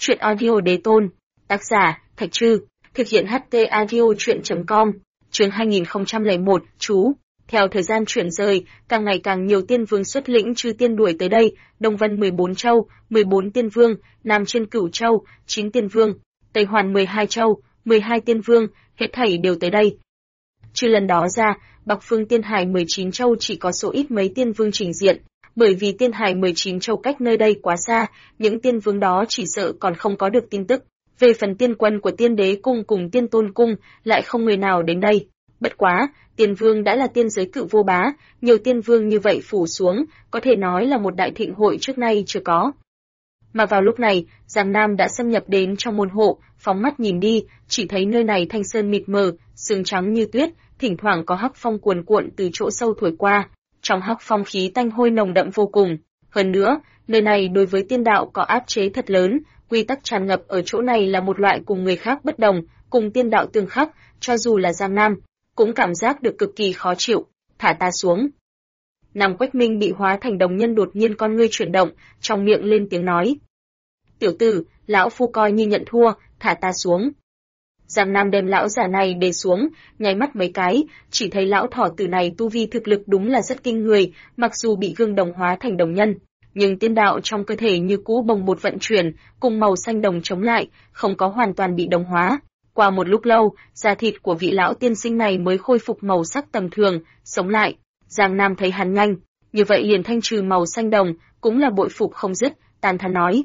Chuyện audio đế tôn. Tác giả, Thạch Trư. Thực hiện HT audio chuyện.com. Chương 2001, chú. Theo thời gian chuyển rời, càng ngày càng nhiều tiên vương xuất lĩnh chư tiên đuổi tới đây, Đông Vân 14 châu, 14 tiên vương, Nam trên Cửu châu, 9 tiên vương, Tây Hoàn 12 châu, 12 tiên vương, hết thảy đều tới đây. Trừ lần đó ra, Bắc phương Tiên Hải 19 châu chỉ có số ít mấy tiên vương trình diện, bởi vì Tiên Hải 19 châu cách nơi đây quá xa, những tiên vương đó chỉ sợ còn không có được tin tức. Về phần tiên quân của Tiên Đế cung cùng Tiên Tôn cung, lại không người nào đến đây. Bất quá, tiên vương đã là tiên giới cự vô bá, nhiều tiên vương như vậy phủ xuống, có thể nói là một đại thịnh hội trước nay chưa có. Mà vào lúc này, Giang Nam đã xâm nhập đến trong môn hộ, phóng mắt nhìn đi, chỉ thấy nơi này thanh sơn mịt mờ, sương trắng như tuyết, thỉnh thoảng có hắc phong cuồn cuộn từ chỗ sâu thổi qua. Trong hắc phong khí tanh hôi nồng đậm vô cùng. Hơn nữa, nơi này đối với tiên đạo có áp chế thật lớn, quy tắc tràn ngập ở chỗ này là một loại cùng người khác bất đồng, cùng tiên đạo tương khắc, cho dù là Giang Nam, cũng cảm giác được cực kỳ khó chịu. Thả ta xuống. Nam Quách Minh bị hóa thành đồng nhân đột nhiên con ngươi chuyển động, trong miệng lên tiếng nói. Tiểu tử, lão phu coi như nhận thua, thả ta xuống. Giang Nam đem lão già này để xuống, nháy mắt mấy cái, chỉ thấy lão thỏ tử này tu vi thực lực đúng là rất kinh người, mặc dù bị gương đồng hóa thành đồng nhân, nhưng tiên đạo trong cơ thể như cũ bồng bột vận chuyển, cùng màu xanh đồng chống lại, không có hoàn toàn bị đồng hóa. Qua một lúc lâu, da thịt của vị lão tiên sinh này mới khôi phục màu sắc tầm thường, sống lại. Giang Nam thấy hắn nhanh, như vậy liền thanh trừ màu xanh đồng, cũng là bội phục không dứt, tàn thán nói.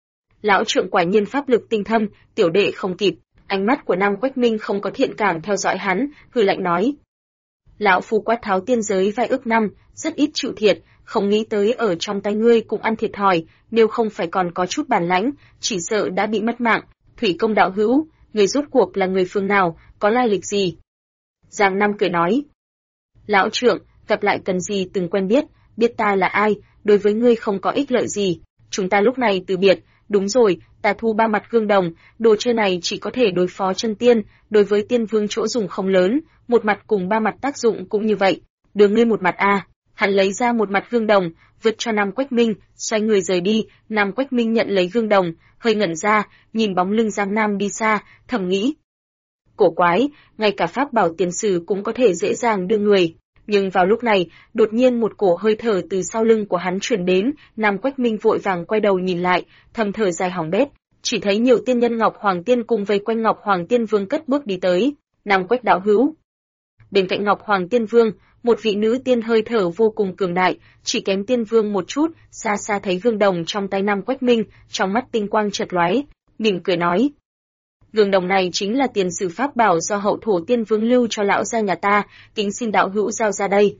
Lão trượng quả nhiên pháp lực tinh thâm, tiểu đệ không kịp. Ánh mắt của Nam Quách Minh không có thiện cảm theo dõi hắn, hừ lạnh nói. Lão phu quát tháo tiên giới vài ức năm, rất ít chịu thiệt, không nghĩ tới ở trong tay ngươi cũng ăn thiệt thòi, nếu không phải còn có chút bản lãnh, chỉ sợ đã bị mất mạng. Thủy công đạo hữu, người rốt cuộc là người phương nào, có lai lịch gì? Giang Nam cười nói. Lão trượng, gặp lại cần gì từng quen biết ta là ai, đối với ngươi không có ích lợi gì, chúng ta lúc này từ biệt. Đúng rồi, ta thu 3 mặt gương đồng, đồ chơi này chỉ có thể đối phó chân tiên, đối với tiên vương chỗ dùng không lớn, một mặt cùng 3 mặt tác dụng cũng như vậy. Đưa ngươi một mặt a. Hắn lấy ra một mặt gương đồng, vứt cho Nam Quách Minh, xoay người rời đi. Nam Quách Minh nhận lấy gương đồng, hơi ngẩn ra, nhìn bóng lưng Giang Nam đi xa, thầm nghĩ. Cổ quái, ngay cả pháp bảo tiền sử cũng có thể dễ dàng đưa người. Nhưng vào lúc này, đột nhiên một cổ hơi thở từ sau lưng của hắn truyền đến, Nam Quách Minh vội vàng quay đầu nhìn lại, thầm thở dài hỏng bét, chỉ thấy nhiều tiên nhân Ngọc Hoàng Tiên cùng vây quanh Ngọc Hoàng Tiên Vương cất bước đi tới. Nam Quách đạo hữu. Bên cạnh Ngọc Hoàng Tiên Vương, một vị nữ tiên hơi thở vô cùng cường đại, chỉ kém Tiên Vương một chút, xa xa thấy gương đồng trong tay Nam Quách Minh, trong mắt tinh quang chợt lóe, mỉm cười nói. Gương đồng này chính là tiền sử pháp bảo do hậu thổ tiên vương lưu cho lão gia nhà ta, kính xin đạo hữu giao ra đây.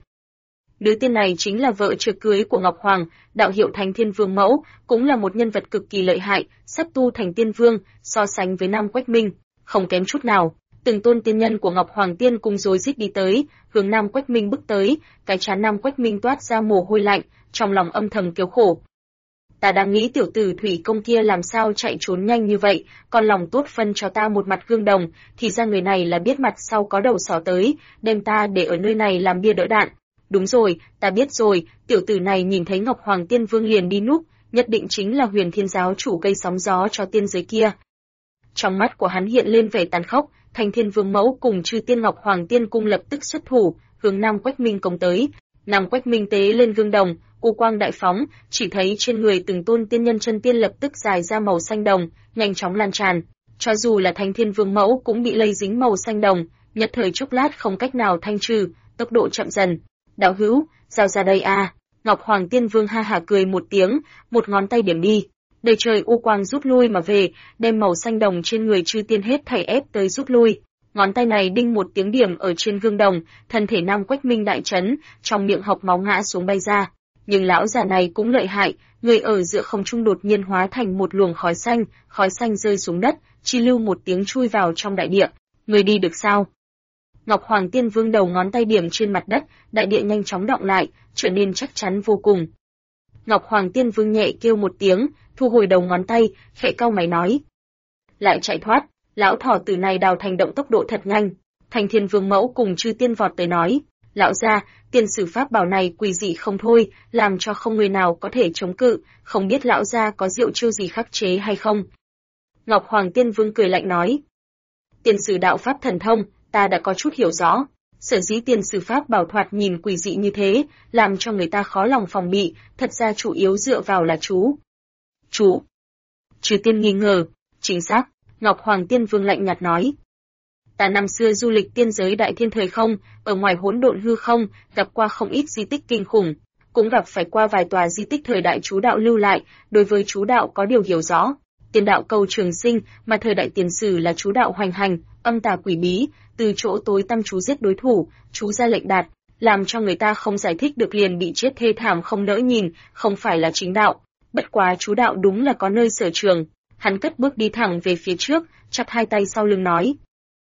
Nữ tiên này chính là vợ chưa cưới của Ngọc Hoàng, đạo hiệu Thánh Thiên Vương mẫu, cũng là một nhân vật cực kỳ lợi hại, sắp tu thành tiên vương, so sánh với Nam Quách Minh, không kém chút nào. Từng tôn tiên nhân của Ngọc Hoàng Tiên cùng rối rít đi tới, hướng Nam Quách Minh bước tới, cái trán Nam Quách Minh toát ra mồ hôi lạnh, trong lòng âm thầm kêu khổ. Ta đang nghĩ tiểu tử thủy công kia làm sao chạy trốn nhanh như vậy, còn lòng tốt phân cho ta một mặt gương đồng, thì ra người này là biết mặt sau có đầu sỏ tới, đem ta để ở nơi này làm bia đỡ đạn. Đúng rồi, ta biết rồi, tiểu tử này nhìn thấy Ngọc Hoàng Tiên Vương liền đi núp, nhất định chính là Huyền Thiên giáo chủ gây sóng gió cho tiên giới kia. Trong mắt của hắn hiện lên vẻ tàn khốc, Thanh Thiên Vương mẫu cùng chư tiên Ngọc Hoàng Tiên cung lập tức xuất thủ, hướng Nam Quách Minh công tới. Nam Quách Minh tế lên gương đồng, u quang đại phóng, chỉ thấy trên người từng tôn tiên nhân chân tiên lập tức dài ra màu xanh đồng, nhanh chóng lan tràn. Cho dù là Thanh Thiên Vương mẫu cũng bị lây dính màu xanh đồng, nhất thời chốc lát không cách nào thanh trừ, tốc độ chậm dần. Đạo hữu, giao ra đây a. Ngọc Hoàng Tiên Vương ha hả cười một tiếng, một ngón tay điểm đi. Đầy trời u quang rút lui mà về, đem màu xanh đồng trên người chư tiên hết thảy ép tới rút lui. Ngón tay này đinh một tiếng điểm ở trên gương đồng, thân thể Nam Quách Minh đại chấn, trong miệng hộc máu ngã xuống bay ra. Nhưng lão già này cũng lợi hại, người ở giữa không trung đột nhiên hóa thành một luồng khói xanh rơi xuống đất, chi lưu một tiếng chui vào trong đại địa. Người đi được sao? Ngọc Hoàng Tiên Vương đầu ngón tay điểm trên mặt đất, đại địa nhanh chóng đọng lại, trở nên chắc chắn vô cùng. Ngọc Hoàng Tiên Vương nhẹ kêu một tiếng, thu hồi đầu ngón tay, khẽ cau mày nói. Lại chạy thoát, lão thỏ tử này đào thành động tốc độ thật nhanh. Thanh Thiên Vương mẫu cùng chư tiên vọt tới nói. Lão gia, tiền sử pháp bảo này quỷ dị không thôi, làm cho không người nào có thể chống cự, không biết lão gia có diệu chiêu gì khắc chế hay không. Ngọc Hoàng Tiên Vương cười lạnh nói. Tiền sử đạo pháp thần thông, ta đã có chút hiểu rõ. Sở dĩ tiền sử pháp bảo thoạt nhìn quỷ dị như thế, làm cho người ta khó lòng phòng bị, thật ra chủ yếu dựa vào là chú. Chú. Trừ Tiên nghi ngờ. Chính xác, Ngọc Hoàng Tiên Vương lạnh nhạt nói. Ta năm xưa du lịch tiên giới đại thiên thời không, ở ngoài hỗn độn hư không, gặp qua không ít di tích kinh khủng, cũng gặp phải qua vài tòa di tích thời đại chú đạo lưu lại, đối với chú đạo có điều hiểu rõ. Tiên đạo cầu trường sinh, mà thời đại tiền sử là chú đạo hoành hành, âm tà quỷ bí, từ chỗ tối tăm chú giết đối thủ, chú ra lệnh đạt, làm cho người ta không giải thích được liền bị chết thê thảm không nỡ nhìn, không phải là chính đạo. Bất quá chú đạo đúng là có nơi sở trường. Hắn cất bước đi thẳng về phía trước, chắp hai tay sau lưng nói.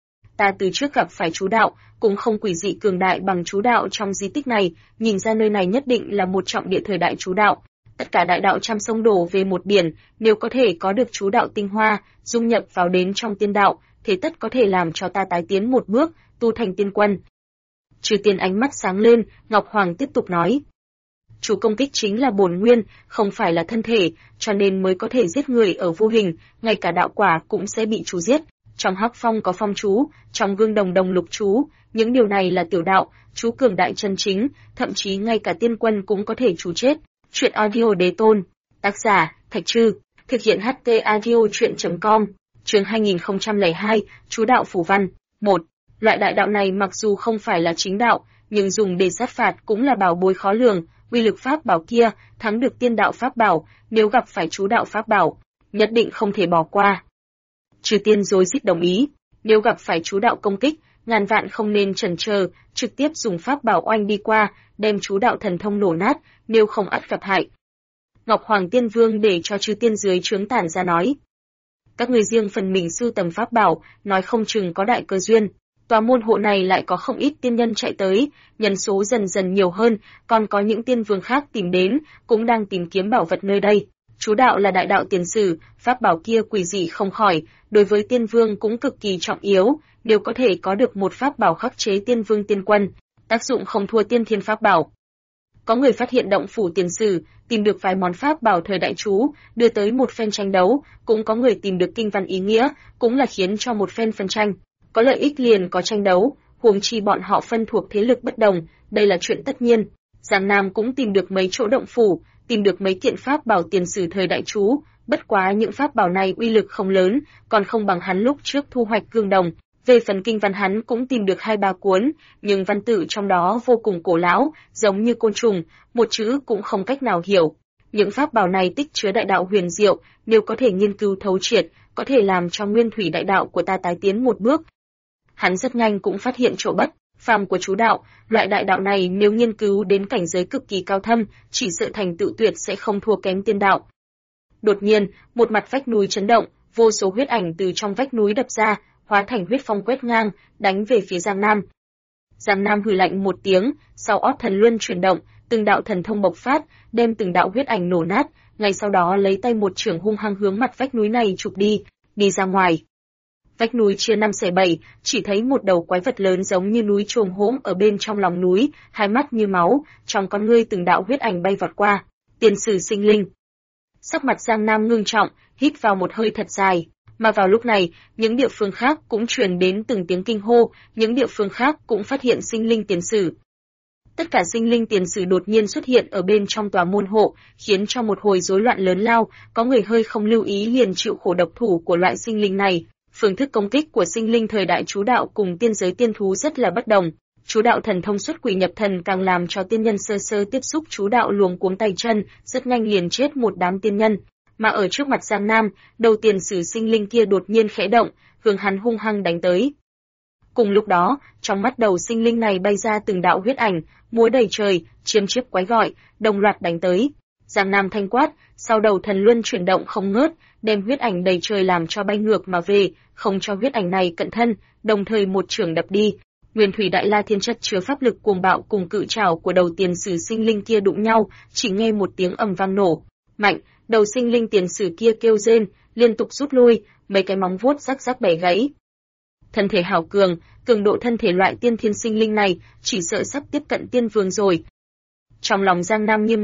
Ta từ trước gặp phải chú đạo, cũng không quỷ dị cường đại bằng chú đạo trong di tích này, nhìn ra nơi này nhất định là một trọng địa thời đại chú đạo. Tất cả đại đạo trăm sông đổ về một biển, nếu có thể có được chú đạo tinh hoa, dung nhập vào đến trong tiên đạo, thế tất có thể làm cho ta tái tiến một bước, tu thành tiên quân. Trừ Tiên ánh mắt sáng lên, Ngọc Hoàng tiếp tục nói. Chú công kích chính là bổn nguyên, không phải là thân thể, cho nên mới có thể giết người ở vô hình, ngay cả đạo quả cũng sẽ bị chú giết. Trong Hắc Phong có phong chú, trong Gương Đồng đồng lục chú, những điều này là tiểu đạo, chú cường đại chân chính, thậm chí ngay cả tiên quân cũng có thể chú chết. Chuyện audio đế tôn, tác giả, Thạch Trư, thực hiện HT audio chuyện.com, chương 2002, chú đạo phủ văn. 1. Loại đại đạo này mặc dù không phải là chính đạo, nhưng dùng để sát phạt cũng là bảo bối khó lường, uy lực pháp bảo kia, thắng được tiên đạo pháp bảo, nếu gặp phải chú đạo pháp bảo, nhất định không thể bỏ qua. Trừ Tiên rối rít đồng ý, nếu gặp phải chú đạo công kích, ngàn vạn không nên chần chờ, trực tiếp dùng pháp bảo oanh đi qua, đem chú đạo thần thông nổ nát, nếu không ắt gặp hại. Ngọc Hoàng Tiên Vương để cho Trừ Tiên dưới trướng tản ra nói. Các người riêng phần mình sưu tầm pháp bảo, nói không chừng có đại cơ duyên. Tòa môn hộ này lại có không ít tiên nhân chạy tới, nhân số dần dần nhiều hơn, còn có những tiên vương khác tìm đến, cũng đang tìm kiếm bảo vật nơi đây. Chú đạo là đại đạo tiền sử, pháp bảo kia quỷ dị không khỏi, đối với tiên vương cũng cực kỳ trọng yếu, nếu có thể có được một pháp bảo khắc chế tiên vương tiên quân, tác dụng không thua tiên thiên pháp bảo. Có người phát hiện động phủ tiền sử, tìm được vài món pháp bảo thời đại chú, đưa tới một phen tranh đấu, cũng có người tìm được kinh văn ý nghĩa, cũng là khiến cho một phen phân tranh. Có lợi ích liền có tranh đấu, huống chi bọn họ phân thuộc thế lực bất đồng, đây là chuyện tất nhiên. Giang Nam cũng tìm được mấy chỗ động phủ, tìm được mấy kiện pháp bảo tiền sử thời đại chú, bất quá những pháp bảo này uy lực không lớn, còn không bằng hắn lúc trước thu hoạch Gương Đồng. Về phần kinh văn hắn cũng tìm được 2-3 cuốn, nhưng văn tự trong đó vô cùng cổ lão, giống như côn trùng, một chữ cũng không cách nào hiểu. Những pháp bảo này tích chứa đại đạo huyền diệu, nếu có thể nghiên cứu thấu triệt, có thể làm cho nguyên thủy đại đạo của ta tái tiến một bước. Hắn rất nhanh cũng phát hiện chỗ bất phàm của chú đạo, loại đại đạo này nếu nghiên cứu đến cảnh giới cực kỳ cao thâm, chỉ sợ thành tựu tuyệt sẽ không thua kém tiên đạo. Đột nhiên, một mặt vách núi chấn động, vô số huyết ảnh từ trong vách núi đập ra, hóa thành huyết phong quét ngang, đánh về phía Giang Nam. Giang Nam hừ lạnh một tiếng, sau ót thần luân chuyển động, từng đạo thần thông bộc phát, đem từng đạo huyết ảnh nổ nát, ngay sau đó lấy tay một chưởng hung hăng hướng mặt vách núi này chụp đi ra ngoài. Vách núi chia 5 xẻ 7, chỉ thấy một đầu quái vật lớn giống như núi chồm hỗn ở bên trong lòng núi, hai mắt như máu, trong con ngươi từng đạo huyết ảnh bay vọt qua. Tiền sử sinh linh. Sắc mặt Giang Nam ngưng trọng, hít vào một hơi thật dài. Mà vào lúc này, những địa phương khác cũng truyền đến từng tiếng kinh hô, những địa phương khác cũng phát hiện sinh linh tiền sử. Tất cả sinh linh tiền sử đột nhiên xuất hiện ở bên trong tòa môn hộ, khiến cho một hồi rối loạn lớn lao, có người hơi không lưu ý liền chịu khổ độc thủ của loại sinh linh này. Phương thức công kích của sinh linh thời đại chú đạo cùng tiên giới tiên thú rất là bất đồng. Chú đạo thần thông xuất quỷ nhập thần càng làm cho tiên nhân sơ sơ tiếp xúc chú đạo luống cuống tay chân, rất nhanh liền chết một đám tiên nhân. Mà ở trước mặt Giang Nam, đầu tiền sử sinh linh kia đột nhiên khẽ động, hướng hắn hung hăng đánh tới. Cùng lúc đó, trong mắt đầu sinh linh này bay ra từng đạo huyết ảnh, múa đầy trời, chiêm chiếp quái gọi, đồng loạt đánh tới. Giang Nam thanh quát, sau đầu thần luân chuyển động không ngớt, đem huyết ảnh đầy trời làm cho bay ngược mà về, không cho huyết ảnh này cận thân, đồng thời một chưởng đập đi. Nguyên thủy đại la thiên chất chứa pháp lực cuồng bạo cùng cự trảo của đầu tiền sử sinh linh kia đụng nhau, chỉ nghe một tiếng ầm vang nổ mạnh, đầu sinh linh tiền sử kia kêu rên, liên tục rút lui, mấy cái móng vuốt rắc rắc bẻ gãy. Thân thể hảo cường, cường độ thân thể loại tiên thiên sinh linh này, chỉ sợ sắp tiếp cận tiên vương rồi. Trong lòng Giang Nam nghiêm nghị,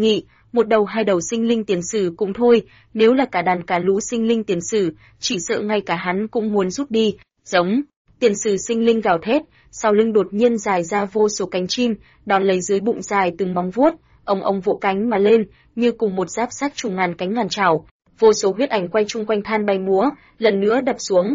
một đầu hai đầu sinh linh tiền sử cũng thôi, nếu là cả đàn cả lũ sinh linh tiền sử, chỉ sợ ngay cả hắn cũng muốn rút đi. Giống, tiền sử sinh linh gào thét, sau lưng đột nhiên dài ra vô số cánh chim, đón lấy dưới bụng dài từng móng vuốt, ông vỗ cánh mà lên, như cùng một giáp xác trùng ngàn cánh ngàn chảo. Vô số huyết ảnh quay chung quanh than bay múa, lần nữa đập xuống.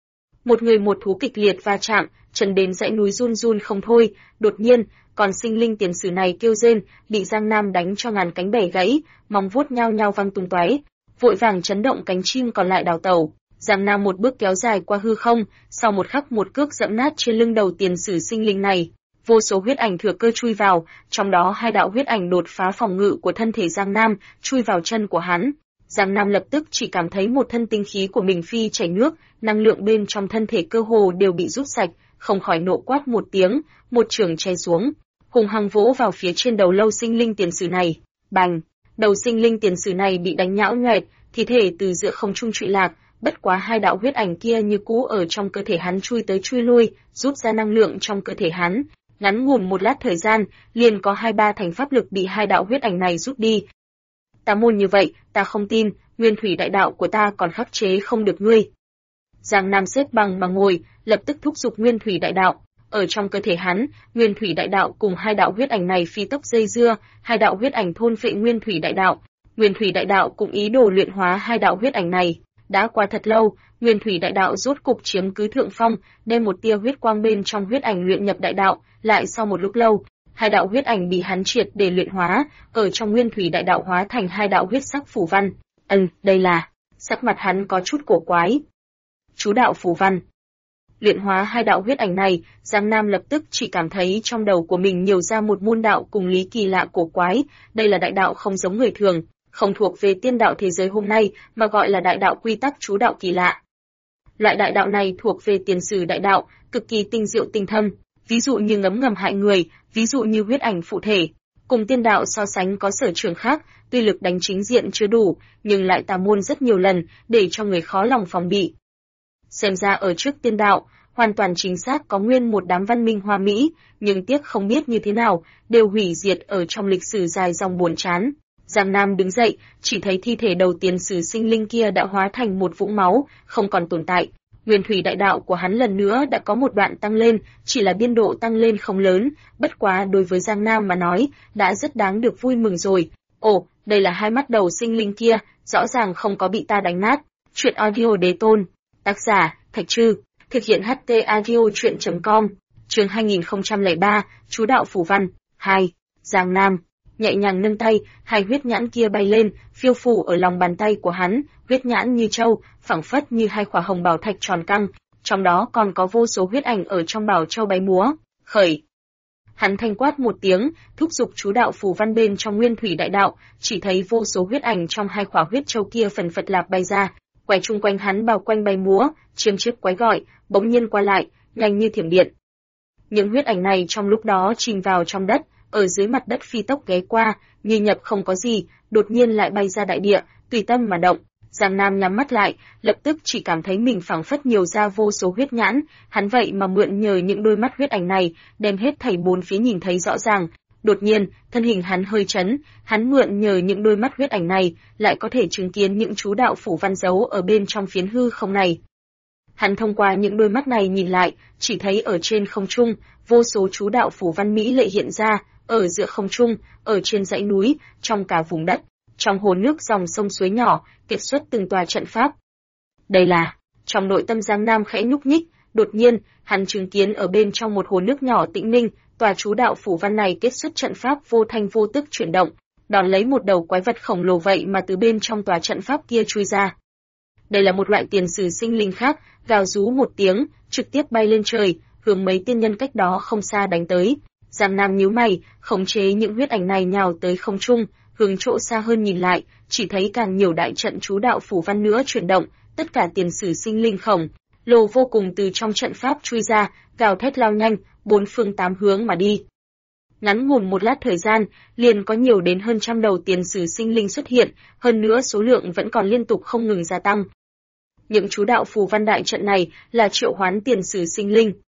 Một người một thú kịch liệt va chạm, chân đến dãy núi run run không thôi. Đột nhiên, còn sinh linh tiền sử này kêu rên, bị Giang Nam đánh cho ngàn cánh bẻ gãy, móng vuốt nhao nhao văng tung tóe, vội vàng chấn động cánh chim còn lại đào tẩu. Giang Nam một bước kéo dài qua hư không, sau một khắc một cước dẫm nát trên lưng đầu tiền sử sinh linh này. Vô số huyết ảnh thừa cơ chui vào, trong đó hai đạo huyết ảnh đột phá phòng ngự của thân thể Giang Nam, chui vào chân của hắn. Giang Nam lập tức chỉ cảm thấy một thân tinh khí của mình phi chảy nước, năng lượng bên trong thân thể cơ hồ đều bị rút sạch, không khỏi nộ quát một tiếng, một chưởng chém xuống, hùng hăng vỗ vào phía trên đầu lâu sinh linh tiền sử này. Bành, đầu sinh linh tiền sử này bị đánh nhão nhoẹt, thi thể từ giữa không trung trụy lạc, bất quá hai đạo huyết ảnh kia như cũ ở trong cơ thể hắn chui tới chui lui, rút ra năng lượng trong cơ thể hắn. Ngắn ngủn một lát thời gian, liền có 2-3 thành pháp lực bị hai đạo huyết ảnh này rút đi. Tà môn như vậy, ta không tin, nguyên thủy đại đạo của ta còn khắc chế không được ngươi. Giang Nam xếp bằng mà ngồi, lập tức thúc giục nguyên thủy đại đạo. Ở trong cơ thể hắn, nguyên thủy đại đạo cùng hai đạo huyết ảnh này phi tốc dây dưa, hai đạo huyết ảnh thôn phệ nguyên thủy đại đạo. Nguyên thủy đại đạo cũng ý đồ luyện hóa hai đạo huyết ảnh này. Đã qua thật lâu, nguyên thủy đại đạo rốt cục chiếm cứ thượng phong, đem một tia huyết quang bên trong huyết ảnh luyện nhập đại đạo. Lại sau một lúc lâu, hai đạo huyết ảnh bị hắn triệt để luyện hóa, ở trong nguyên thủy đại đạo hóa thành hai đạo huyết sắc phù văn. Đây là, sắc mặt hắn có chút cổ quái. Chú đạo phù văn. Luyện hóa hai đạo huyết ảnh này, Giang Nam lập tức chỉ cảm thấy trong đầu của mình nhiều ra một môn đạo cùng lý kỳ lạ cổ quái, đây là đại đạo không giống người thường, không thuộc về tiên đạo thế giới hôm nay, mà gọi là đại đạo quy tắc chú đạo kỳ lạ. Loại đại đạo này thuộc về tiền sử đại đạo, cực kỳ tinh diệu tinh thâm, ví dụ như ngấm ngầm hại người, ví dụ như huyết ảnh phụ thể. Cùng tiên đạo so sánh có sở trường khác, tuy lực đánh chính diện chưa đủ, nhưng lại tà môn rất nhiều lần, để cho người khó lòng phòng bị. Xem ra ở trước tiên đạo, hoàn toàn chính xác có nguyên một đám văn minh hoa mỹ, nhưng tiếc không biết như thế nào, đều hủy diệt ở trong lịch sử dài dòng buồn chán. Giang Nam đứng dậy, chỉ thấy thi thể đầu tiền sử sinh linh kia đã hóa thành một vũng máu, không còn tồn tại. Nguyên thủy đại đạo của hắn lần nữa đã có một đoạn tăng lên, chỉ là biên độ tăng lên không lớn, bất quá đối với Giang Nam mà nói, đã rất đáng được vui mừng rồi. Ồ, đây là hai mắt đầu sinh linh kia, rõ ràng không có bị ta đánh nát. Chuyện audio đế tôn. Tác giả, Thạch Trư. Thực hiện HT audio chuyện.com. Chương 2003, Chú đạo phù văn. 2. Giang Nam nhẹ nhàng nâng tay, hai huyết nhãn kia bay lên, phiêu phù ở lòng bàn tay của hắn, huyết nhãn như châu, phẳng phất như hai quả hồng bảo thạch tròn căng, trong đó còn có vô số huyết ảnh ở trong bảo châu bay múa. Khởi. Hắn thanh quát một tiếng, thúc giục chú đạo phù văn bên trong nguyên thủy đại đạo, chỉ thấy vô số huyết ảnh trong hai quả huyết châu kia phần phật lạp bay ra, quay chung quanh hắn bao quanh bay múa, chiêm chiếp quái gọi, bỗng nhiên qua lại, nhanh như thiểm điện. Những huyết ảnh này trong lúc đó chìm vào trong đất, ở dưới mặt đất phi tốc ghé qua, như nhập không có gì, đột nhiên lại bay ra đại địa, tùy tâm mà động. Giang Nam nhắm mắt lại, lập tức chỉ cảm thấy mình phảng phất nhiều ra vô số huyết nhãn, hắn vậy mà mượn nhờ những đôi mắt huyết ảnh này, đem hết thảy bốn phía nhìn thấy rõ ràng. Đột nhiên, thân hình hắn hơi chấn, hắn mượn nhờ những đôi mắt huyết ảnh này, lại có thể chứng kiến những chú đạo phủ văn dấu ở bên trong phiến hư không này. Hắn thông qua những đôi mắt này nhìn lại, chỉ thấy ở trên không trung, vô số chú đạo phủ văn mỹ lệ hiện ra, ở giữa không trung, ở trên dãy núi, trong cả vùng đất, trong hồ nước dòng sông suối nhỏ, kết xuất từng tòa trận pháp. Đây là, trong nội tâm Giang Nam khẽ nhúc nhích, đột nhiên, hắn chứng kiến ở bên trong một hồ nước nhỏ tĩnh ninh, tòa chú đạo phủ văn này kết xuất trận pháp vô thanh vô tức chuyển động, đón lấy một đầu quái vật khổng lồ vậy mà từ bên trong tòa trận pháp kia chui ra. Đây là một loại tiền sử sinh linh khác, gào rú một tiếng, trực tiếp bay lên trời, hướng mấy tiên nhân cách đó không xa đánh tới. Giang Nam nhíu mày, khống chế những huyết ảnh này nhào tới không trung, hướng chỗ xa hơn nhìn lại, chỉ thấy càng nhiều đại trận chú đạo phủ văn nữa chuyển động, tất cả tiền sử sinh linh khổng lồ vô cùng từ trong trận pháp chui ra, gào thét lao nhanh, bốn phương tám hướng mà đi. Ngắn ngủn một lát thời gian, liền có nhiều đến hơn trăm đầu tiền sử sinh linh xuất hiện, hơn nữa số lượng vẫn còn liên tục không ngừng gia tăng. Những chú đạo phù văn đại trận này là triệu hoán tiền sử sinh linh.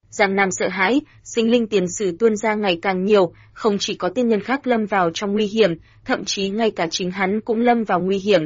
Giang Nam sợ hãi, sinh linh tiền sử tuôn ra ngày càng nhiều, không chỉ có tiên nhân khác lâm vào trong nguy hiểm, thậm chí ngay cả chính hắn cũng lâm vào nguy hiểm.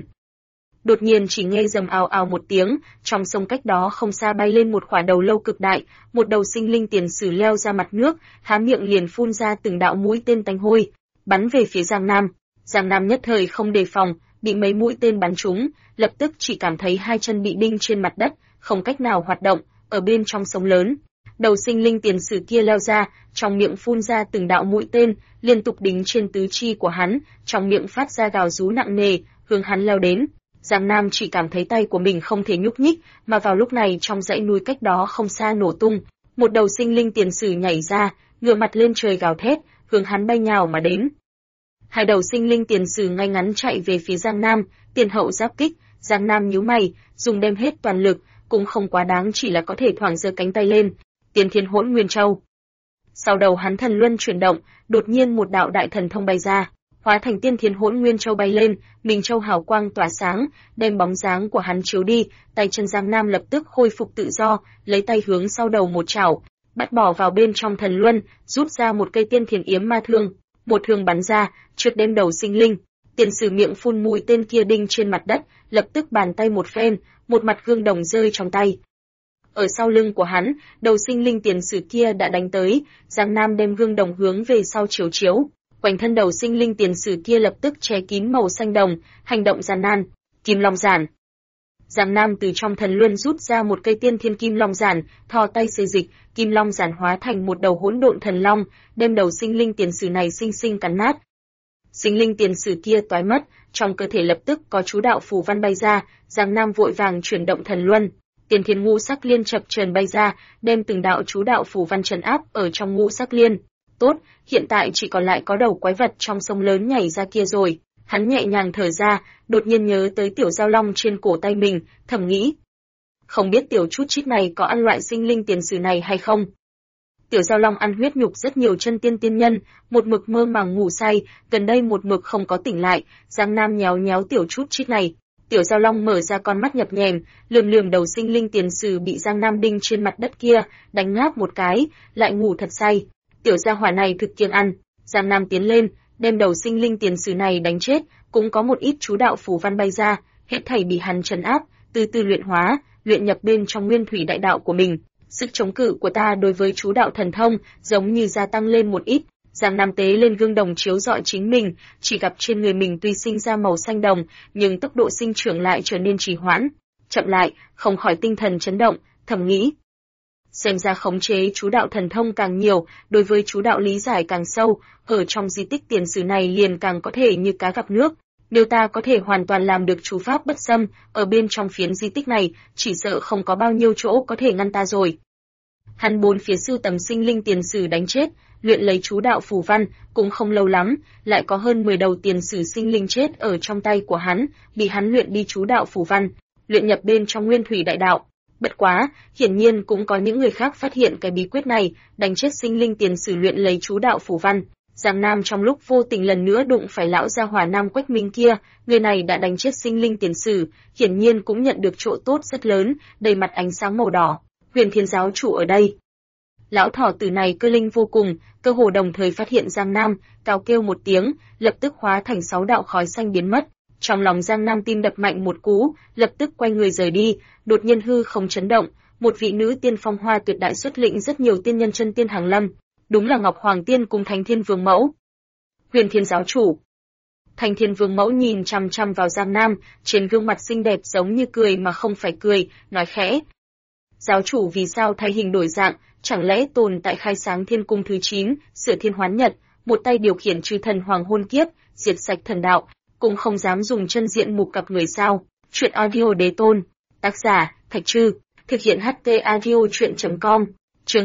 Đột nhiên chỉ nghe rầm ào ào một tiếng, trong sông cách đó không xa bay lên một quả đầu lâu cực đại, một đầu sinh linh tiền sử leo ra mặt nước, há miệng liền phun ra từng đạo mũi tên tanh hôi, bắn về phía Giang Nam. Giang Nam nhất thời không đề phòng, bị mấy mũi tên bắn trúng, lập tức chỉ cảm thấy hai chân bị đinh trên mặt đất, không cách nào hoạt động, ở bên trong sông lớn. Đầu sinh linh tiền sử kia leo ra, trong miệng phun ra từng đạo mũi tên, liên tục đính trên tứ chi của hắn, trong miệng phát ra gào rú nặng nề, hướng hắn leo đến. Giang Nam chỉ cảm thấy tay của mình không thể nhúc nhích, mà vào lúc này trong dãy núi cách đó không xa nổ tung, một đầu sinh linh tiền sử nhảy ra, ngửa mặt lên trời gào thét, hướng hắn bay nhào mà đến. Hai đầu sinh linh tiền sử ngay ngắn chạy về phía Giang Nam, tiền hậu giáp kích, Giang Nam nhíu mày, dùng đem hết toàn lực, cũng không quá đáng, chỉ là có thể thoảng giơ cánh tay lên. Tiên Thiên Hỗn Nguyên Châu. Sau đầu hắn thần luân chuyển động, đột nhiên một đạo đại thần thông bay ra, hóa thành Tiên Thiên Hỗn Nguyên Châu bay lên, Minh Châu hào quang tỏa sáng, đem bóng dáng của hắn chiếu đi, tay chân Giang Nam lập tức khôi phục tự do, lấy tay hướng sau đầu một chảo, bắt bỏ vào bên trong thần luân, rút ra một cây Tiên Thiên Yếm Ma Thương, một thương bắn ra, trượt đem đầu sinh linh tiền sử miệng phun mũi tên kia đinh trên mặt đất, lập tức bàn tay một phen, một mặt gương đồng rơi trong tay. Ở sau lưng của hắn, đầu sinh linh tiền sử kia đã đánh tới, Giang Nam đem gương đồng hướng về sau chiếu chiếu, quanh thân đầu sinh linh tiền sử kia lập tức che kín màu xanh đồng, hành động gian nan. Kim Long Giản. Giang Nam từ trong thần luân rút ra một cây Tiên Thiên Kim Long Giản, thò tay xê dịch, Kim Long Giản hóa thành một đầu hỗn độn thần long, đem đầu sinh linh tiền sử này sinh sinh cắn nát. Sinh linh tiền sử kia toái mất, trong cơ thể lập tức có chú đạo phù văn bay ra, Giang Nam vội vàng chuyển động thần luân. Tiên Thiên Ngũ Sắc Liên chập chờn bay ra, đem từng đạo chú đạo phù văn trấn áp ở trong Ngũ Sắc Liên. Tốt, hiện tại chỉ còn lại có đầu quái vật trong sông lớn nhảy ra kia rồi. Hắn nhẹ nhàng thở ra, đột nhiên nhớ tới tiểu giao long trên cổ tay mình, thầm nghĩ. Không biết tiểu chút chít này có ăn loại sinh linh tiền sử này hay không? Tiểu giao long ăn huyết nhục rất nhiều chân tiên tiên nhân, một mực mơ màng ngủ say, gần đây một mực không có tỉnh lại, Giang Nam nhéo nhéo tiểu chút chít này. Tiểu giao long mở ra con mắt nhập nhèm, lườm lườm đầu sinh linh tiền sử bị Giang Nam đinh trên mặt đất kia, đánh ngáp một cái, lại ngủ thật say. Tiểu gia hỏa này thực kiêng ăn. Giang Nam tiến lên, đem đầu sinh linh tiền sử này đánh chết, cũng có một ít chú đạo phù văn bay ra, hết thảy bị hắn trấn áp, từ từ luyện hóa, luyện nhập bên trong nguyên thủy đại đạo của mình. Sức chống cự của ta đối với chú đạo thần thông giống như gia tăng lên một ít. Giang Nam tế lên gương đồng chiếu rọi chính mình, chỉ gặp trên người mình tuy sinh ra màu xanh đồng, nhưng tốc độ sinh trưởng lại trở nên trì hoãn, chậm lại, không khỏi tinh thần chấn động, thầm nghĩ. Xem ra khống chế chú đạo thần thông càng nhiều, đối với chú đạo lý giải càng sâu, ở trong di tích tiền sử này liền càng có thể như cá gặp nước. Nếu ta có thể hoàn toàn làm được chú pháp bất xâm, ở bên trong phiến di tích này, chỉ sợ không có bao nhiêu chỗ có thể ngăn ta rồi. Hắn bốn phía sưu tầm sinh linh tiền sử đánh chết, luyện lấy chú đạo phù văn, cũng không lâu lắm, lại có hơn 10 đầu tiền sử sinh linh chết ở trong tay của hắn, bị hắn luyện đi chú đạo phù văn, luyện nhập bên trong nguyên thủy đại đạo. Bất quá, hiển nhiên cũng có những người khác phát hiện cái bí quyết này, đánh chết sinh linh tiền sử luyện lấy chú đạo phù văn. Giang Nam trong lúc vô tình lần nữa đụng phải lão gia hỏa Nam Quách Minh kia, người này đã đánh chết sinh linh tiền sử, hiển nhiên cũng nhận được chỗ tốt rất lớn, đầy mặt ánh sáng màu đỏ. Huyền Thiên giáo chủ ở đây. Lão thỏ tử này cơ linh vô cùng, cơ hồ đồng thời phát hiện Giang Nam, cao kêu một tiếng, lập tức hóa thành 6 đạo khói xanh biến mất. Trong lòng Giang Nam tim đập mạnh một cú, lập tức quay người rời đi, đột nhiên hư không chấn động, một vị nữ tiên phong hoa tuyệt đại xuất lĩnh rất nhiều tiên nhân chân tiên hàng lâm, đúng là Ngọc Hoàng Tiên cùng Thanh Thiên Vương Mẫu. Huyền Thiên giáo chủ. Thanh Thiên Vương Mẫu nhìn chằm chằm vào Giang Nam, trên gương mặt xinh đẹp giống như cười mà không phải cười, nói khẽ. Giáo chủ vì sao thay hình đổi dạng, chẳng lẽ tồn tại khai sáng thiên cung thứ 9, sửa thiên hoán nhật, một tay điều khiển trừ thần hoàng hôn kiếp, diệt sạch thần đạo, cũng không dám dùng chân diện mục cặp người sao? Chuyện audio đế tôn, tác giả, Thạch Trư, thực hiện HT audio chuyện.com, chương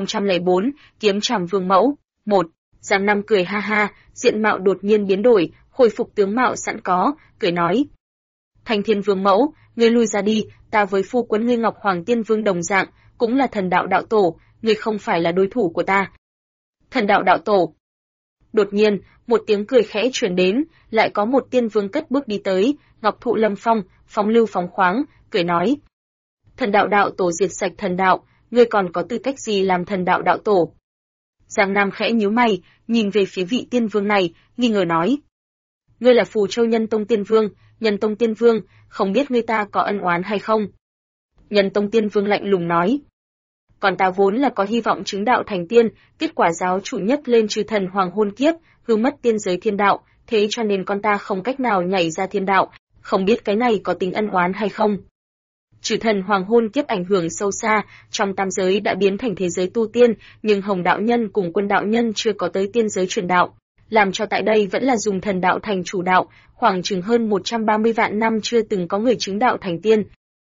2004, kiếm trảm vương mẫu, 1. Giang Nam cười ha ha, diện mạo đột nhiên biến đổi, hồi phục tướng mạo sẵn có, cười nói. Thanh Thiên Vương Mẫu, ngươi lui ra đi, ta với phu quân ngươi Ngọc Hoàng Tiên Vương đồng dạng, cũng là thần đạo đạo tổ, ngươi không phải là đối thủ của ta. Thần đạo đạo tổ. Đột nhiên, một tiếng cười khẽ truyền đến, lại có một tiên vương cất bước đi tới, ngọc thụ lâm phong, phóng lưu phóng khoáng, cười nói. Thần đạo đạo tổ diệt sạch thần đạo, ngươi còn có tư cách gì làm thần đạo đạo tổ? Giang Nam khẽ nhíu mày, nhìn về phía vị tiên vương này, nghi ngờ nói. Ngươi là Phù Châu Nhân Tông Tiên Vương, Nhân Tông Tiên Vương, không biết ngươi ta có ân oán hay không? Nhân Tông Tiên Vương lạnh lùng nói. Còn ta vốn là có hy vọng chứng đạo thành tiên, kết quả giáo chủ nhất lên trừ thần hoàng hôn kiếp, hư mất tiên giới thiên đạo, thế cho nên con ta không cách nào nhảy ra thiên đạo, không biết cái này có tính ân oán hay không. Trừ thần hoàng hôn kiếp ảnh hưởng sâu xa, trong tam giới đã biến thành thế giới tu tiên, nhưng Hồng đạo nhân cùng Quân đạo nhân chưa có tới tiên giới truyền đạo, làm cho tại đây vẫn là dùng thần đạo thành chủ đạo, khoảng chừng hơn 130 vạn năm chưa từng có người chứng đạo thành tiên.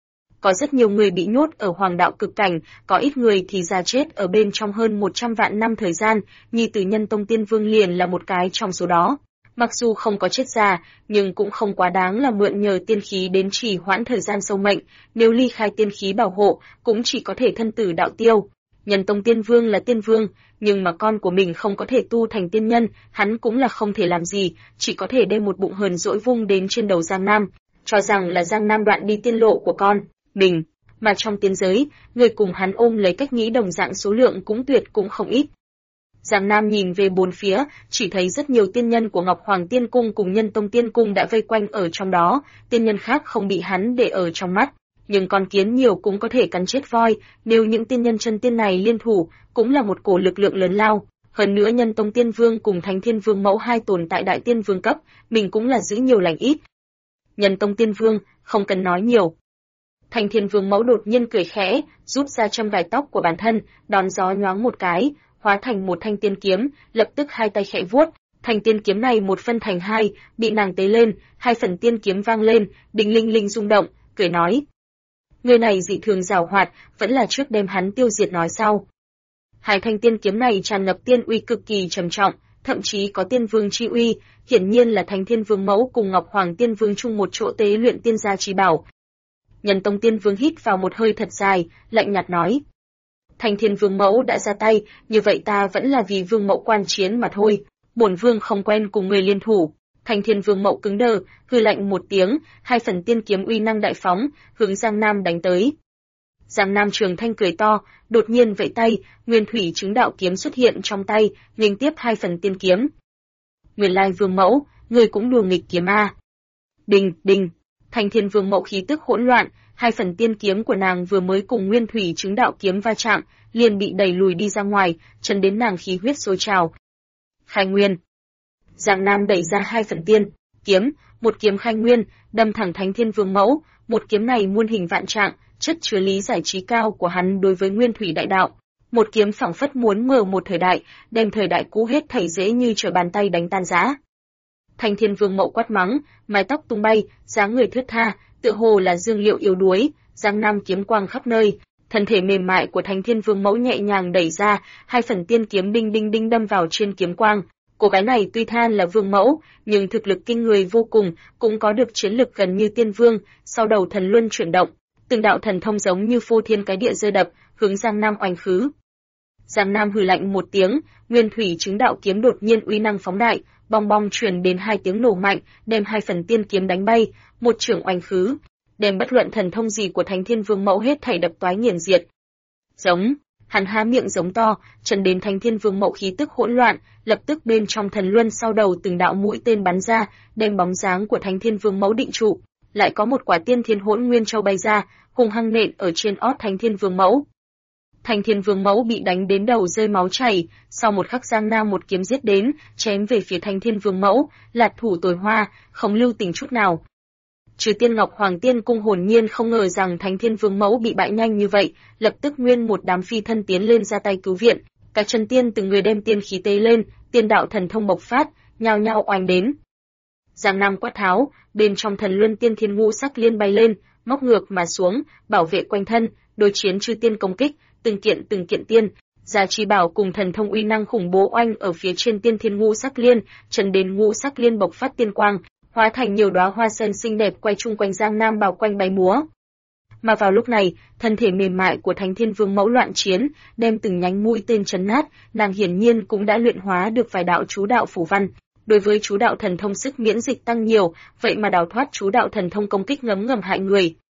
Có rất nhiều người bị nhốt ở hoàng đạo cực cảnh, có ít người thì già chết ở bên trong hơn 100 vạn năm thời gian, như từ Nhân Tông Tiên Vương liền là một cái trong số đó. Mặc dù không có chết già, nhưng cũng không quá đáng là mượn nhờ tiên khí đến trì hoãn thời gian sâu mệnh, nếu ly khai tiên khí bảo hộ, cũng chỉ có thể thân tử đạo tiêu. Nhân Tông Tiên Vương là tiên vương, nhưng mà con của mình không có thể tu thành tiên nhân, hắn cũng là không thể làm gì, chỉ có thể đem một bụng hờn dỗi vung đến trên đầu Giang Nam, cho rằng là Giang Nam đoạn đi tiên lộ của con mình, mà trong tiên giới, người cùng hắn ôm lấy cách nghĩ đồng dạng số lượng cũng tuyệt cũng không ít. Giang Nam nhìn về bốn phía, chỉ thấy rất nhiều tiên nhân của Ngọc Hoàng Tiên Cung cùng Nhân Tông Tiên Cung đã vây quanh ở trong đó, tiên nhân khác không bị hắn để ở trong mắt, nhưng con kiến nhiều cũng có thể cắn chết voi, nếu những tiên nhân chân tiên này liên thủ, cũng là một cổ lực lượng lớn lao. Hơn nữa Nhân Tông Tiên Vương cùng Thánh Thiên Vương Mẫu hai tồn tại đại tiên vương cấp, mình cũng là giữ nhiều lành ít. Nhân Tông Tiên Vương, không cần nói nhiều. Thánh Thiên Vương Mẫu đột nhiên cười khẽ, rút ra châm vài tóc của bản thân, đón gió nhoáng một cái, hóa thành một thanh tiên kiếm, lập tức hai tay khẽ vuốt, thanh tiên kiếm này một phân thành hai, bị nàng tế lên, hai phần tiên kiếm vang lên, đinh linh linh rung động, cười nói: người này dị thường giàu hoạt, vẫn là trước đem hắn tiêu diệt nói sau. Hai thanh tiên kiếm này tràn ngập tiên uy cực kỳ trầm trọng, thậm chí có tiên vương chi uy, hiển nhiên là Thánh Thiên Vương Mẫu cùng Ngọc Hoàng Tiên Vương chung một chỗ tế luyện tiên gia chi bảo. Nhân Tông Tiên Vương hít vào một hơi thật dài, lạnh nhạt nói: Thánh Thiên Vương Mẫu đã ra tay, như vậy ta vẫn là vì Vương Mẫu quan chiến mà thôi, bổn vương không quen cùng người liên thủ. Thánh Thiên Vương Mẫu cứng đờ, hừ lạnh một tiếng, hai phần tiên kiếm uy năng đại phóng, hướng Giang Nam đánh tới. Giang Nam trường thanh cười to, đột nhiên vẫy tay, Nguyên Thủy Chứng Đạo kiếm xuất hiện trong tay, nghênh tiếp hai phần tiên kiếm. Nguyên lai Vương Mẫu, người cũng đùa nghịch kiếm a. Đình, đình. Thánh Thiên Vương Mẫu khí tức hỗn loạn, hai phần tiên kiếm của nàng vừa mới cùng Nguyên Thủy Chứng Đạo kiếm va chạm, liền bị đẩy lùi đi ra ngoài, chấn đến nàng khí huyết sôi trào. Khai Nguyên. Giang Nam đẩy ra hai phần tiên kiếm, một kiếm Khai Nguyên, đâm thẳng Thánh Thiên Vương Mẫu, một kiếm này muôn hình vạn trạng, chất chứa lý giải trí cao của hắn đối với Nguyên Thủy đại đạo. Một kiếm phảng phất muốn mở một thời đại, đem thời đại cũ hết thảy dễ như trở bàn tay đánh tan rã. Thánh Thiên Vương Mẫu quát mắng, mái tóc tung bay, dáng người thướt tha, tựa hồ là dương liệu yếu đuối, Giang Nam kiếm quang khắp nơi, thân thể mềm mại của Thánh Thiên Vương Mẫu nhẹ nhàng đẩy ra, hai phần tiên kiếm đinh đinh đinh đâm vào trên kiếm quang. Cô gái này tuy than là vương mẫu, nhưng thực lực kinh người vô cùng, cũng có được chiến lực gần như tiên vương, sau đầu thần luân chuyển động, từng đạo thần thông giống như phô thiên cái địa rơi đập, hướng Giang Nam oanh khứ. Giang Nam hừ lạnh một tiếng, Nguyên Thủy Chứng Đạo kiếm đột nhiên uy năng phóng đại, bong bong truyền đến hai tiếng nổ mạnh, đem hai phần tiên kiếm đánh bay, một chưởng oanh khứ, đem bất luận thần thông gì của Thánh Thiên Vương Mẫu hết thảy đập toái nghiền diệt. Giống, hắn há miệng giống to, chấn đến Thánh Thiên Vương Mẫu khí tức hỗn loạn, lập tức bên trong thần luân sau đầu từng đạo mũi tên bắn ra, đem bóng dáng của Thánh Thiên Vương Mẫu định trụ. Lại có một quả tiên thiên hỗn nguyên châu bay ra, hung hăng nện ở trên ót Thánh Thiên Vương Mẫu. Thánh Thiên Vương Mẫu bị đánh đến đầu rơi máu chảy, sau một khắc Giang Nam một kiếm giết đến, chém về phía Thánh Thiên Vương Mẫu, lạt thủ tồi hoa, không lưu tình chút nào. Trừ Tiên Ngọc Hoàng Tiên Cung hồn nhiên không ngờ rằng Thánh Thiên Vương Mẫu bị bại nhanh như vậy, lập tức nguyên một đám phi thân tiến lên ra tay cứu viện, cả chân tiên từng người đem tiên khí tế lên, tiên đạo thần thông bộc phát, nhao nhao oanh đến. Giang Nam quát tháo, bên trong thần luân tiên thiên ngũ sắc liên bay lên, móc ngược mà xuống, bảo vệ quanh thân, đối chiến chư tiên công kích, từng kiện tiên, gia chi bảo cùng thần thông uy năng khủng bố oanh ở phía trên tiên thiên ngũ sắc liên, trần đến ngũ sắc liên bộc phát tiên quang, hóa thành nhiều đóa hoa sen xinh đẹp quay chung quanh Giang Nam bao quanh bay múa. Mà vào lúc này, thân thể mềm mại của Thánh Thiên Vương Mẫu loạn chiến, đem từng nhánh mũi tên chấn nát, nàng hiển nhiên cũng đã luyện hóa được vài đạo chú đạo phủ văn. Đối với chú đạo thần thông sức miễn dịch tăng nhiều, vậy mà đào thoát chú đạo thần thông công kích ngấm ngầm hại người.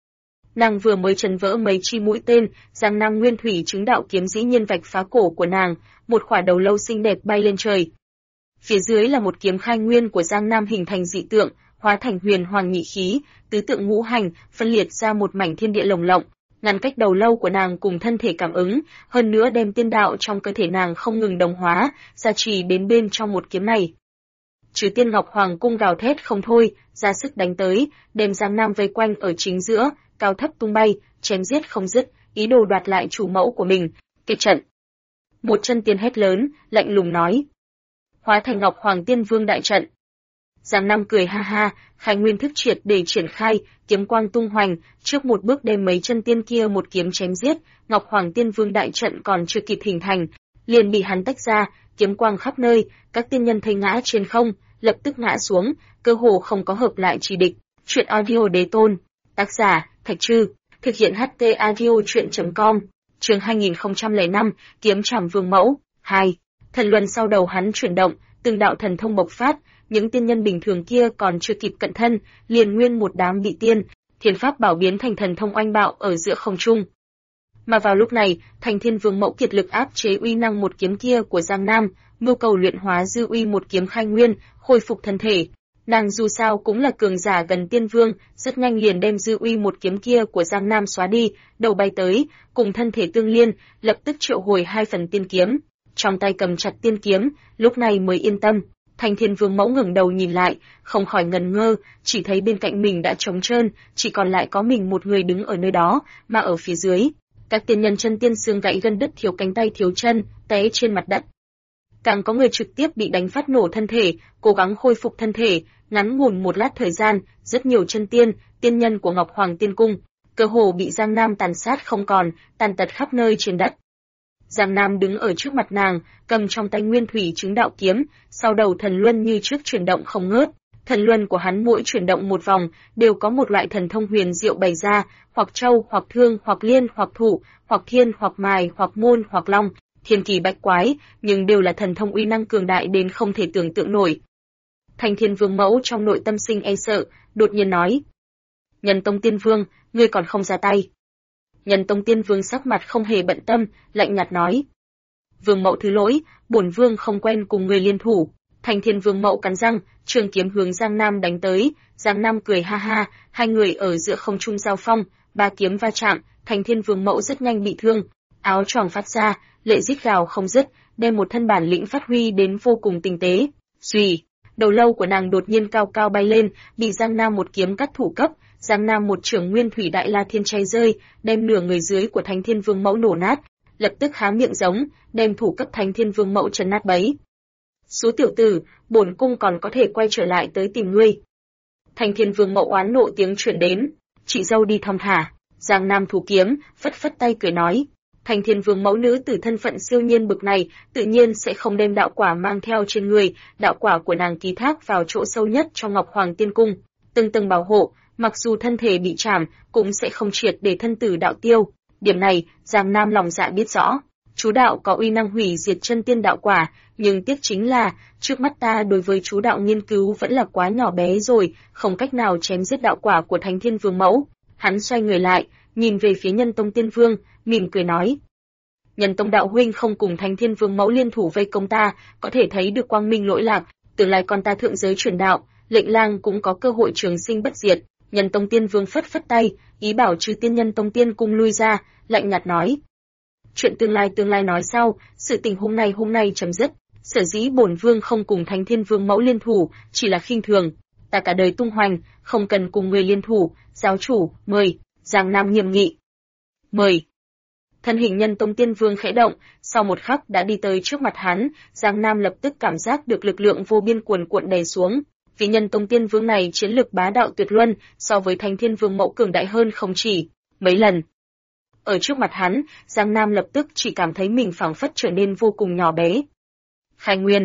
Nàng vừa mới chấn vỡ mấy chi mũi tên, Giang Nam Nguyên Thủy chứng đạo kiếm dĩ nhiên vạch phá cổ của nàng, một khỏa đầu lâu xinh đẹp bay lên trời. Phía dưới là một kiếm khai nguyên của Giang Nam hình thành dị tượng, hóa thành huyền hoàng nhị khí, tứ tượng ngũ hành, phân liệt ra một mảnh thiên địa lồng lộng, ngăn cách đầu lâu của nàng cùng thân thể cảm ứng, hơn nữa đem tiên đạo trong cơ thể nàng không ngừng đồng hóa, gia trì đến bên trong một kiếm này. Trừ Tiên Ngọc Hoàng cung gào thét không thôi, ra sức đánh tới, đem Giang Nam vây quanh ở chính giữa, cao thấp tung bay, chém giết không dứt, ý đồ đoạt lại chủ mẫu của mình. Kết trận. Một chân tiên hét lớn, lạnh lùng nói: hóa thành Ngọc Hoàng Tiên Vương đại trận. Giang Nam cười ha ha, khai nguyên thức triệt để triển khai, kiếm quang tung hoành, trước một bước đem mấy chân tiên kia một kiếm chém giết, Ngọc Hoàng Tiên Vương đại trận còn chưa kịp hình thành, liền bị hắn tách ra, kiếm quang khắp nơi, các tiên nhân thấy ngã trên không, lập tức ngã xuống, cơ hồ không có hợp lại chỉ địch. Truyện audio đế tôn, tác giả Thạch Trư, thực hiện HT audio truyện.com, chương 2005, kiếm trảm vương mẫu, 2. Thần luân sau đầu hắn chuyển động, từng đạo thần thông bộc phát, những tiên nhân bình thường kia còn chưa kịp cận thân, liền nguyên một đám bị tiên, thiên pháp bảo biến thành thần thông oanh bạo ở giữa không trung. Mà vào lúc này, Thành Thiên Vương mẫu kiệt lực áp chế uy năng một kiếm kia của Giang Nam, mưu cầu luyện hóa dư uy một kiếm khai nguyên, khôi phục thân thể. Nàng dù sao cũng là cường giả gần tiên vương, rất nhanh liền đem dư uy một kiếm kia của Giang Nam xóa đi, đầu bay tới, cùng thân thể tương liên, lập tức triệu hồi 2 phần tiên kiếm, trong tay cầm chặt tiên kiếm, lúc này mới yên tâm. Thành Thiên Vương mẫu ngẩng đầu nhìn lại, không khỏi ngần ngơ, chỉ thấy bên cạnh mình đã trống trơn, chỉ còn lại có mình một người đứng ở nơi đó, mà ở phía dưới, các tiên nhân chân tiên xương gãy gân đứt thiếu cánh tay thiếu chân, té trên mặt đất. Càng có người trực tiếp bị đánh phát nổ thân thể, cố gắng khôi phục thân thể, ngắn ngủn một lát thời gian, rất nhiều chân tiên, tiên nhân của Ngọc Hoàng Tiên Cung, cơ hồ bị Giang Nam tàn sát không còn, tàn tật khắp nơi trên đất. Giang Nam đứng ở trước mặt nàng, cầm trong tay Nguyên Thủy chứng đạo kiếm, sau đầu thần luân như trước chuyển động không ngớt. Thần luân của hắn mỗi chuyển động một vòng, đều có một loại thần thông huyền diệu bày ra, hoặc châu, hoặc thương, hoặc liên, hoặc thủ, hoặc thiên, hoặc mài, hoặc môn, hoặc long, thiên kỳ bách quái, nhưng đều là thần thông uy năng cường đại đến không thể tưởng tượng nổi. Thành Thiên Vương mẫu trong nội tâm sinh e sợ, đột nhiên nói: Nhân Tông Tiên Vương, ngươi còn không ra tay. Nhân Tông Tiên Vương sắc mặt không hề bận tâm, lạnh nhạt nói: Vương mẫu thứ lỗi, bổn vương không quen cùng người liên thủ. Thành Thiên Vương mẫu cắn răng, trường kiếm hướng Giang Nam đánh tới. Giang Nam cười ha ha, hai người ở giữa không trung giao phong, 3 kiếm va chạm, Thành Thiên Vương mẫu rất nhanh bị thương, áo choàng phát ra, lệ rít gào không dứt, đem một thân bản lĩnh phát huy đến vô cùng tinh tế. Xuy, đầu lâu của nàng đột nhiên cao cao bay lên, bị Giang Nam một kiếm cắt thủ cấp. Giang Nam một chưởng Nguyên Thủy Đại La Thiên chay rơi, đem nửa người dưới của Thành Thiên Vương mẫu nổ nát, lập tức há miệng giống, đem thủ cấp Thành Thiên Vương mẫu trấn nát bấy. Số tiểu tử, bổn cung còn có thể quay trở lại tới tìm ngươi. Thành Thiên Vương mẫu oán nộ tiếng truyền đến, chị dâu đi thong thả. Giang Nam thủ kiếm, phất phất tay cười nói: Thành Thiên Vương mẫu nữ tử thân phận siêu nhiên bực này, tự nhiên sẽ không đem đạo quả mang theo trên người, đạo quả của nàng ký thác vào chỗ sâu nhất trong Ngọc Hoàng Tiên Cung, từng tầng bảo hộ, mặc dù thân thể bị chảm, cũng sẽ không triệt để thân tử đạo tiêu. Điểm này, Giang Nam lòng dạ biết rõ. Chú đạo có uy năng hủy diệt chân tiên đạo quả, nhưng tiếc chính là, trước mắt ta đối với chú đạo nghiên cứu vẫn là quá nhỏ bé rồi, không cách nào chém giết đạo quả của Thành Thiên Vương mẫu. Hắn xoay người lại, nhìn về phía Nhân Tông Tiên Vương, mỉm cười nói: Nhân Tông đạo huynh không cùng Thành Thiên Vương mẫu liên thủ vây công ta, có thể thấy được quang minh lỗi lạc, tương lai con ta thượng giới chuyển đạo, lệnh lang cũng có cơ hội trường sinh bất diệt. Nhân Tông Tiên Vương phất phất tay, ý bảo trừ tiên Nhân Tông Tiên Cung lui ra, lạnh nhạt nói: Chuyện tương lai nói sau, sự tình hôm nay chấm dứt. Sở dĩ bổn vương không cùng Thành Thiên Vương mẫu liên thủ, chỉ là khinh thường. Ta cả đời tung hoành, không cần cùng người liên thủ. Giáo chủ, mời. Giang Nam nghiêm nghị: Mời. Thân hình Nhân Tông Tiên Vương khẽ động, sau một khắc đã đi tới trước mặt hắn. Giang Nam lập tức cảm giác được lực lượng vô biên cuồn cuộn đè xuống. Vì Nhân Tông Tiên Vương này chiến lực bá đạo tuyệt luân, so với Thành Thiên Vương mẫu cường đại hơn không chỉ mấy lần. Ở trước mặt hắn, Giang Nam lập tức chỉ cảm thấy mình phảng phất trở nên vô cùng nhỏ bé. Khai nguyên.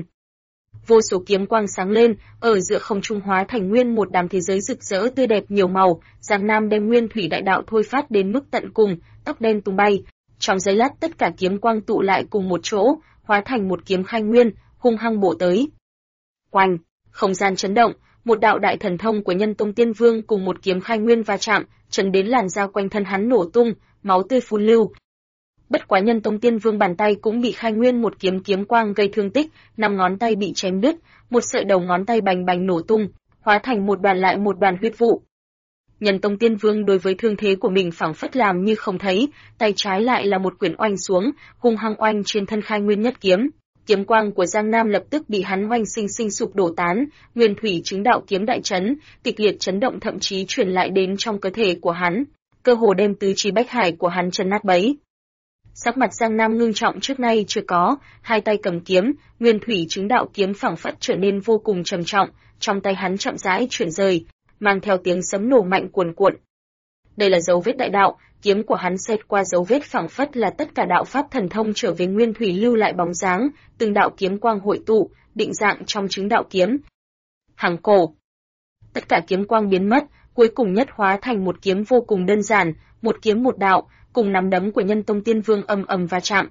Vô số kiếm quang sáng lên, ở giữa không trung hóa thành nguyên một đám thế giới rực rỡ tươi đẹp nhiều màu. Giang Nam đem Nguyên Thủy Đại Đạo thôi phát đến mức tận cùng, tóc đen tung bay. Trong giây lát tất cả kiếm quang tụ lại cùng một chỗ, hóa thành một kiếm khai nguyên, hung hăng bổ tới. Oanh, không gian chấn động, một đạo đại thần thông của Nhân Tông Tiên Vương cùng một kiếm khai nguyên va chạm, chấn đến làn da quanh thân hắn nổ tung, máu tươi phun lưu. Bất quá Nhân Tông Tiên Vương bàn tay cũng bị Khai Nguyên một kiếm quang gây thương tích, 5 ngón tay bị chém đứt, một sợi đầu ngón tay bành bành nổ tung, hóa thành một đoàn lại một đoàn huyết vụ. Nhân Tông Tiên Vương đối với thương thế của mình phảng phất làm như không thấy, tay trái lại là một quyển oanh xuống, hung hăng oanh trên thân Khai Nguyên nhất kiếm. Kiếm quang của Giang Nam lập tức bị hắn oanh sinh sinh sụp đổ tán, Nguyên Thủy Chứng Đạo kiếm đại chấn, kịch liệt chấn động thậm chí truyền lại đến trong cơ thể của hắn, cơ hồ đem tứ chi bách hải của hắn chấn nát bấy. Sắc mặt Giang Nam ngưng trọng trước nay chưa có, hai tay cầm kiếm, Nguyên Thủy Chứng Đạo kiếm phảng phất trở nên vô cùng trầm trọng, trong tay hắn chậm rãi chuyển rời, mang theo tiếng sấm nổ mạnh cuồn cuộn. Đây là dấu vết đại đạo, kiếm của hắn xẹt qua dấu vết phảng phất là tất cả đạo pháp thần thông trở về nguyên thủy lưu lại bóng dáng, từng đạo kiếm quang hội tụ, định dạng trong chứng đạo kiếm. Hàng cổ. Tất cả kiếm quang biến mất, cuối cùng nhất hóa thành một kiếm vô cùng đơn giản, một kiếm một đạo, cùng nắm đấm của Nhân Tông Tiên Vương ầm ầm va chạm.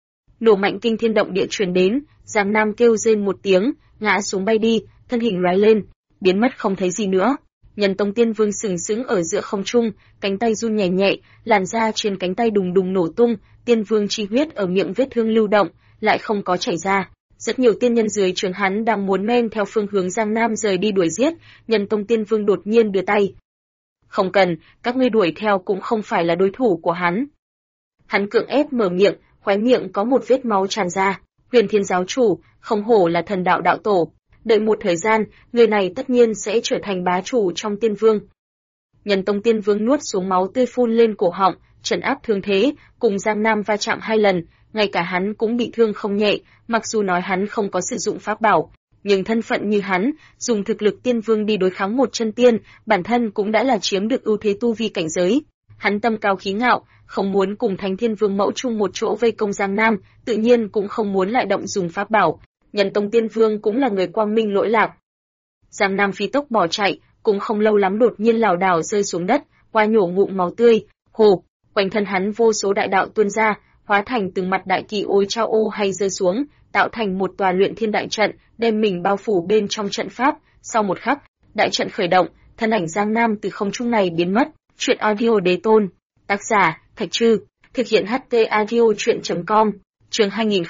Nổ mạnh kinh thiên động địa truyền đến, Giang Nam kêu rên một tiếng, ngã xuống bay đi, thân hình lóe lên, biến mất không thấy gì nữa. Nhân Tông Tiên Vương sừng sững ở giữa không trung, cánh tay run nhẹ nhẹ, làn da trên cánh tay đùng đùng nổ tung, tiên vương chi huyết ở miệng vết thương lưu động, lại không có chảy ra. Rất nhiều tiên nhân dưới trướng hắn đang muốn men theo phương hướng Giang Nam rời đi đuổi giết, Nhân Tông Tiên Vương đột nhiên đưa tay. Không cần, các ngươi đuổi theo cũng không phải là đối thủ của hắn. Hắn cưỡng ép mở miệng, khóe miệng có một vết máu tràn ra. Huyền Thiên giáo chủ, không hổ là thần đạo đạo tổ. Đợi một thời gian, người này tất nhiên sẽ trở thành bá chủ trong tiên vương. Nhân Tông Tiên Vương nuốt xuống máu tươi phun lên cổ họng, trấn áp thương thế, cùng Giang Nam va chạm 2 lần, ngay cả hắn cũng bị thương không nhẹ, mặc dù nói hắn không có sử dụng pháp bảo, nhưng thân phận như hắn, dùng thực lực tiên vương đi đối kháng một chân tiên, bản thân cũng đã là chiếm được ưu thế tu vi cảnh giới. Hắn tâm cao khí ngạo, không muốn cùng Thánh Thiên Vương mẫu chung một chỗ vây công Giang Nam, tự nhiên cũng không muốn lại động dùng pháp bảo. Nhân Tông Tiên Vương cũng là người quang minh lỗi lạc. Giang Nam phi tốc bỏ chạy, cũng không lâu lắm đột nhiên lảo đảo rơi xuống đất, qua nhổ ngụm máu tươi, hồ, quanh thân hắn vô số đại đạo tuôn ra, hóa thành từng mặt đại kỳ ôi trao ô hay rơi xuống, tạo thành một tòa luyện thiên đại trận, đem mình bao phủ bên trong trận pháp. Sau một khắc, đại trận khởi động, thân ảnh Giang Nam từ không trung này biến mất. Truyện audio đế tôn, tác giả Thạch Trư, thực hiện HT audio truyện.com, chương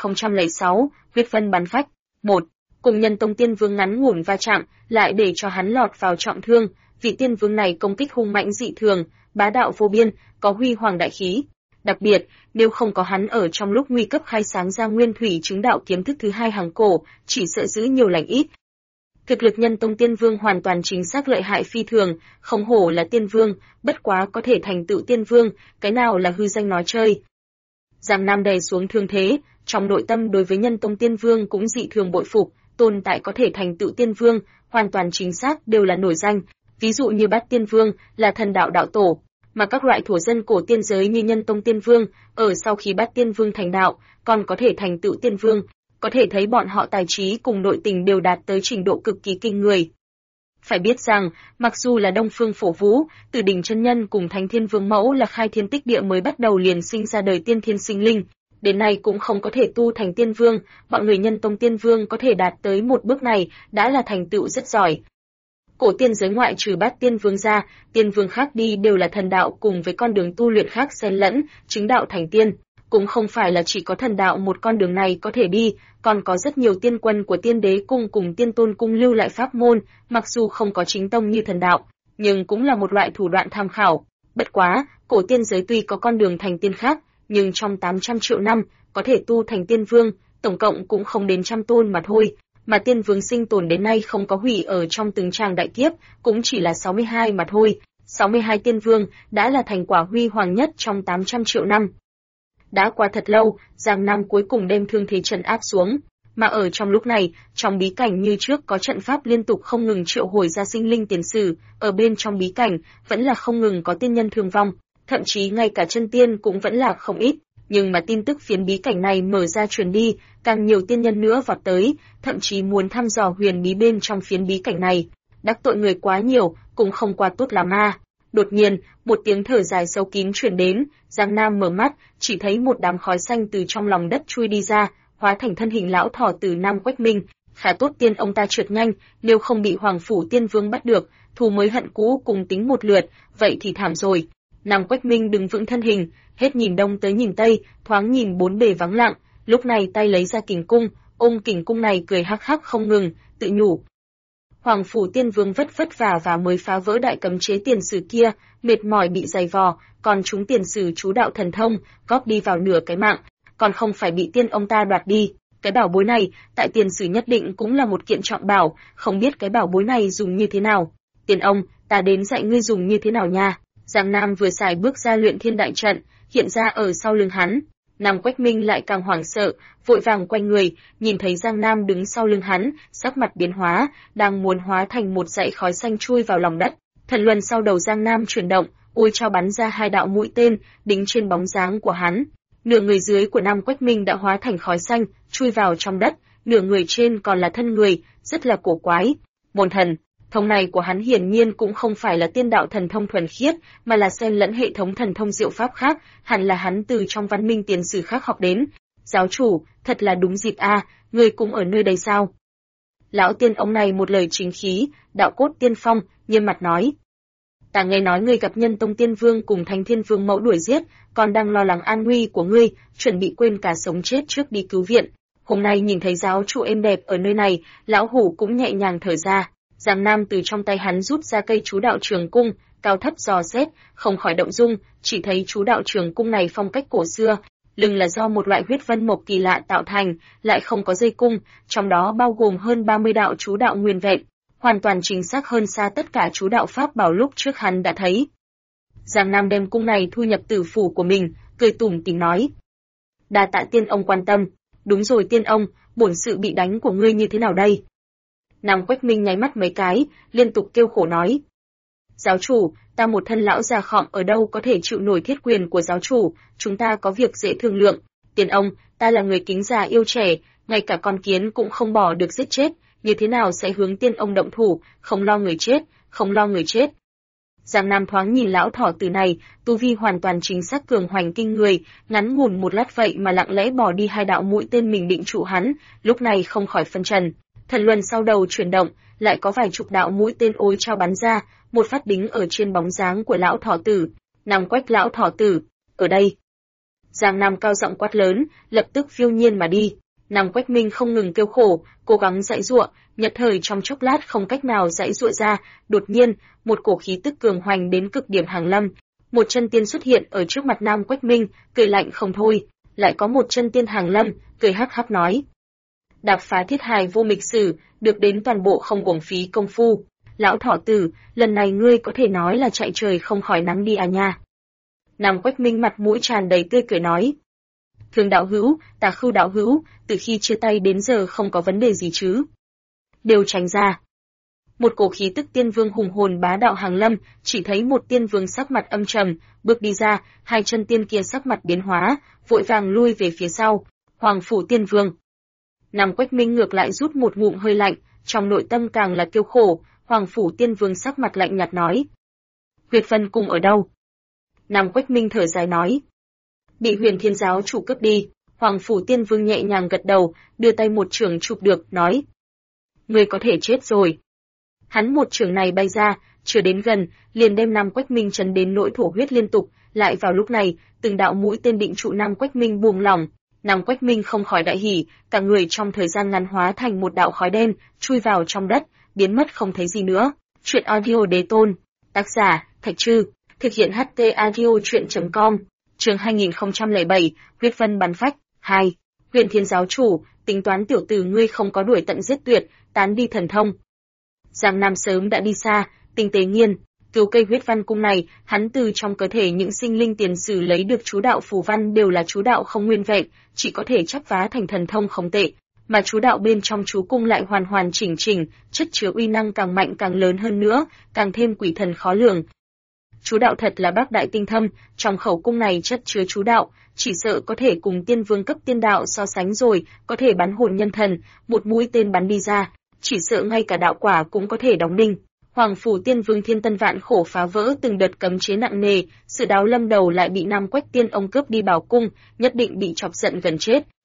2006, huyết vân bắn phách. 1. Cùng Nhân Tông Tiên Vương ngắn ngủn va chạm, lại để cho hắn lọt vào trọng thương, vị tiên vương này công kích hung mãnh dị thường, bá đạo vô biên, có huy hoàng đại khí. Đặc biệt, nếu không có hắn ở trong lúc nguy cấp khai sáng ra Nguyên Thủy Chứng Đạo kiếm thức thứ 2 hàng cổ, chỉ sợ giữ nhiều lành ít. Thực lực Nhân Tông Tiên Vương hoàn toàn chính xác lợi hại phi thường, không hổ là tiên vương, bất quá có thể thành tựu tiên vương, cái nào là hư danh nói chơi. Giang Nam đè xuống thương thế, trong nội tâm đối với Nhân Tông Tiên Vương cũng dị thường bội phục, tồn tại có thể thành tựu tiên vương, hoàn toàn chính xác đều là nổi danh, ví dụ như Bát Tiên Vương là thần đạo đạo tổ, mà các loại thổ dân cổ tiên giới như Nhân Tông Tiên Vương, ở sau khi Bát Tiên Vương thành đạo, còn có thể thành tựu tiên vương, có thể thấy bọn họ tài trí cùng nội tình đều đạt tới trình độ cực kỳ kinh người. Phải biết rằng, mặc dù là Đông Phương Phổ Vũ, Tử Đỉnh chân nhân cùng Thánh Thiên Vương mẫu là khai thiên tích địa mới bắt đầu liền sinh ra đời tiên thiên sinh linh, đến nay cũng không có thể tu thành tiên vương, bọn người Nhân Tông Tiên Vương có thể đạt tới một bước này, đã là thành tựu rất giỏi. Cổ tiên giới ngoại trừ Bát Tiên Vương ra, tiên vương khác đi đều là thần đạo cùng với con đường tu luyện khác xen lẫn, chứng đạo thành tiên, cũng không phải là chỉ có thần đạo một con đường này có thể đi, còn có rất nhiều tiên quân của Tiên Đế cung cùng Tiên Tôn cung lưu lại pháp môn, mặc dù không có chính tông như thần đạo, nhưng cũng là một loại thủ đoạn tham khảo. Bất quá, cổ tiên giới tuy có con đường thành tiên khác, nhưng trong 800 triệu năm, có thể tu thành tiên vương, tổng cộng cũng không đến 100 tôn mà thôi, mà tiên vương sinh tồn đến nay không có hủy ở trong từng tràng đại kiếp, cũng chỉ là 62 mà thôi. 62 tiên vương đã là thành quả huy hoàng nhất trong 800 triệu năm. Đã qua thật lâu, Giang Nam cuối cùng đem thương thế trấn áp xuống, mà ở trong lúc này, trong bí cảnh như trước có trận pháp liên tục không ngừng triệu hồi ra sinh linh tiền sử, ở bên trong bí cảnh vẫn là không ngừng có tiên nhân thương vong, thậm chí ngay cả chân tiên cũng vẫn là không ít, nhưng mà tin tức phiến bí cảnh này mở ra truyền đi, càng nhiều tiên nhân nữa vọt tới, thậm chí muốn thăm dò huyền bí bên trong phiến bí cảnh này. Đắc tội người quá nhiều, cũng không qua tốt là ma. Đột nhiên, một tiếng thở dài sâu kín truyền đến, Giang Nam mở mắt, chỉ thấy một đám khói xanh từ trong lòng đất chui đi ra, hóa thành thân hình lão thỏ từ Nam Quách Minh. Khá tốt tiên ông ta trượt nhanh, nếu không bị Hoàng phủ Tiên Vương bắt được, thù mới hận cũ cùng tính một lượt, vậy thì thảm rồi. Nam Quách Minh đứng vững thân hình, hết nhìn đông tới nhìn tây, thoáng nhìn bốn bề vắng lặng, lúc này tay lấy ra kình cung, ôm kình cung này cười hắc hắc không ngừng, tự nhủ. Hoàng phủ Tiên Vương vất vất vả và mới phá vỡ đại cấm chế tiền sử kia, mệt mỏi bị dày vò, còn chúng tiền sử chú đạo thần thông, góp đi vào nửa cái mạng, còn không phải bị tiên ông ta đoạt đi. Cái bảo bối này, tại tiền sử nhất định cũng là một kiện trọng bảo, không biết cái bảo bối này dùng như thế nào. Tiên ông, ta đến dạy ngươi dùng như thế nào nha. Giang Nam vừa xài bước ra luyện thiên đại trận, hiện ra ở sau lưng hắn. Nam Quách Minh lại càng hoảng sợ, vội vàng quay người, nhìn thấy Giang Nam đứng sau lưng hắn, sắc mặt biến hóa, đang muốn hóa thành một dãy khói xanh chui vào lòng đất. Thần luân sau đầu Giang Nam chuyển động, ôi chao bắn ra hai đạo mũi tên, đính trên bóng dáng của hắn. Nửa người dưới của Nam Quách Minh đã hóa thành khói xanh, chui vào trong đất, nửa người trên còn là thân người, rất là cổ quái. Môn thần thông này của hắn hiển nhiên cũng không phải là tiên đạo thần thông thuần khiết, mà là xen lẫn hệ thống thần thông diệu pháp khác, hẳn là hắn từ trong văn minh tiền sử khác học đến. Giáo chủ, thật là đúng dịp a, ngươi cũng ở nơi đây sao? Lão tiên ông này một lời chính khí, đạo cốt tiên phong, nghiêm mặt nói. Ta nghe nói ngươi gặp Nhân Tông Tiên Vương cùng Thánh Thiên Vương mẫu đuổi giết, còn đang lo lắng an nguy của ngươi, chuẩn bị quên cả sống chết trước đi cứu viện. Hôm nay nhìn thấy giáo chủ êm đẹp ở nơi này, lão hủ cũng nhẹ nhàng thở ra. Giang Nam từ trong tay hắn rút ra cây chú đạo trường cung, cao thấp dò xét, không khỏi động dung, chỉ thấy chú đạo trường cung này phong cách cổ xưa, lưng là do một loại huyết vân mộc kỳ lạ tạo thành, lại không có dây cung, trong đó bao gồm hơn 30 đạo chú đạo nguyên vẹn, hoàn toàn chính xác hơn xa tất cả chú đạo pháp bảo lúc trước hắn đã thấy. Giang Nam đem cung này thu nhập tử phủ của mình, cười tủm tỉm nói: "Đa tạ tiên ông quan tâm, đúng rồi tiên ông, bổn sự bị đánh của ngươi như thế nào đây?" Nam Quách Minh nháy mắt mấy cái, liên tục kêu khổ nói: "Giáo chủ, ta một thân lão già khọm ở đâu có thể chịu nổi thiết quyền của giáo chủ, chúng ta có việc dễ thương lượng. Tiên ông, ta là người kính già yêu trẻ, ngay cả con kiến cũng không bỏ được giết chết, như thế nào sẽ hướng tiên ông động thủ, không lo người chết, không lo người chết." Giang Nam thoáng nhìn lão thỏ tử này, tu vi hoàn toàn chính xác cường hoành kinh người, ngắn ngủn một lát vậy mà lặng lẽ bỏ đi hai đạo mũi tên mình định trụ hắn, lúc này không khỏi phân trần. Thần luân sau đầu chuyển động, lại có vài chục đạo mũi tên ối trao bắn ra, một phát đính ở trên bóng dáng của lão thỏ tử. Nam Quách lão thỏ tử, ở đây. Giang Nam cao giọng quát lớn, lập tức phiêu nhiên mà đi. Nam Quách Minh không ngừng kêu khổ, cố gắng giãy giụa, nhất thời trong chốc lát không cách nào giãy giụa ra, đột nhiên, một cổ khí tức cường hoành đến cực điểm hàng lâm, một chân tiên xuất hiện ở trước mặt Nam Quách Minh, cười lạnh không thôi, lại có một chân tiên hàng lâm, cười hắc hắc nói: "Đạp phá thiết hài vô mịch sử, được đến toàn bộ không uổng phí công phu. Lão thỏ tử, lần này ngươi có thể nói là chạy trời không khỏi nắng đi à nha." Nam Quách Minh mặt mũi tràn đầy tươi cười nói: "Thương đạo hữu, Tà Khưu đạo hữu, từ khi chia tay đến giờ không có vấn đề gì chứ?" Đều tránh ra. Một cổ khí tức tiên vương hùng hồn bá đạo hàng lâm, chỉ thấy một tiên vương sắc mặt âm trầm, bước đi ra, hai chân tiên kia sắc mặt biến hóa, vội vàng lui về phía sau. Hoàng phủ tiên vương. Nam Quách Minh ngược lại rút một ngụm hơi lạnh, trong nội tâm càng là kêu khổ. Hoàng phủ tiên vương sắc mặt lạnh nhạt nói: "Huyệt Vân Cung ở đâu?" Nam Quách Minh thở dài nói: "Bị Huyền Thiên giáo chủ cướp đi." Hoàng phủ tiên vương nhẹ nhàng gật đầu, đưa tay một chưởng chụp được, nói: "Ngươi có thể chết rồi." Hắn một chưởng này bay ra, chưa đến gần, liền đem Nam Quách Minh chấn đến nỗi thổ huyết liên tục. Lại vào lúc này, từng đạo mũi tên định trụ Nam Quách Minh buông lỏng. Nam Quách Minh không khỏi đại hỉ, cả người trong thời gian ngắn hóa thành một đạo khói đen, chui vào trong đất, biến mất không thấy gì nữa. Truyện audio Đế Tôn, tác giả Thạch Trư, thực hiện HT audio truyện.com. Chương 2007, huyết vân bắn phách 2. Huyền Thiên giáo chủ, tính toán tiểu tử ngươi không có đuổi tận giết tuyệt, tán đi thần thông. Giang Nam sớm đã đi xa, tinh tế nghiên cứu cây huyết văn cung này, hắn từ trong cơ thể những sinh linh tiền sử lấy được chú đạo phù văn đều là chú đạo không nguyên vẹn, chỉ có thể chắp vá thành thần thông không tệ, mà chú đạo bên trong chú cung lại hoàn hoàn chỉnh chỉnh, chất chứa uy năng càng mạnh càng lớn hơn nữa, càng thêm quỷ thần khó lường. Chú đạo thật là bác đại tinh thâm, trong khẩu cung này chất chứa chú đạo, chỉ sợ có thể cùng tiên vương cấp tiên đạo so sánh rồi, có thể bắn hồn nhân thần, một mũi tên bắn đi ra, chỉ sợ ngay cả đạo quả cũng có thể đóng đinh. Hoàng phủ tiên vương thiên tân vạn khổ phá vỡ từng đợt cấm chế nặng nề, sự đáo lâm đầu lại bị Nam Quách tiên ông cướp đi bảo cung, nhất định bị chọc giận gần chết.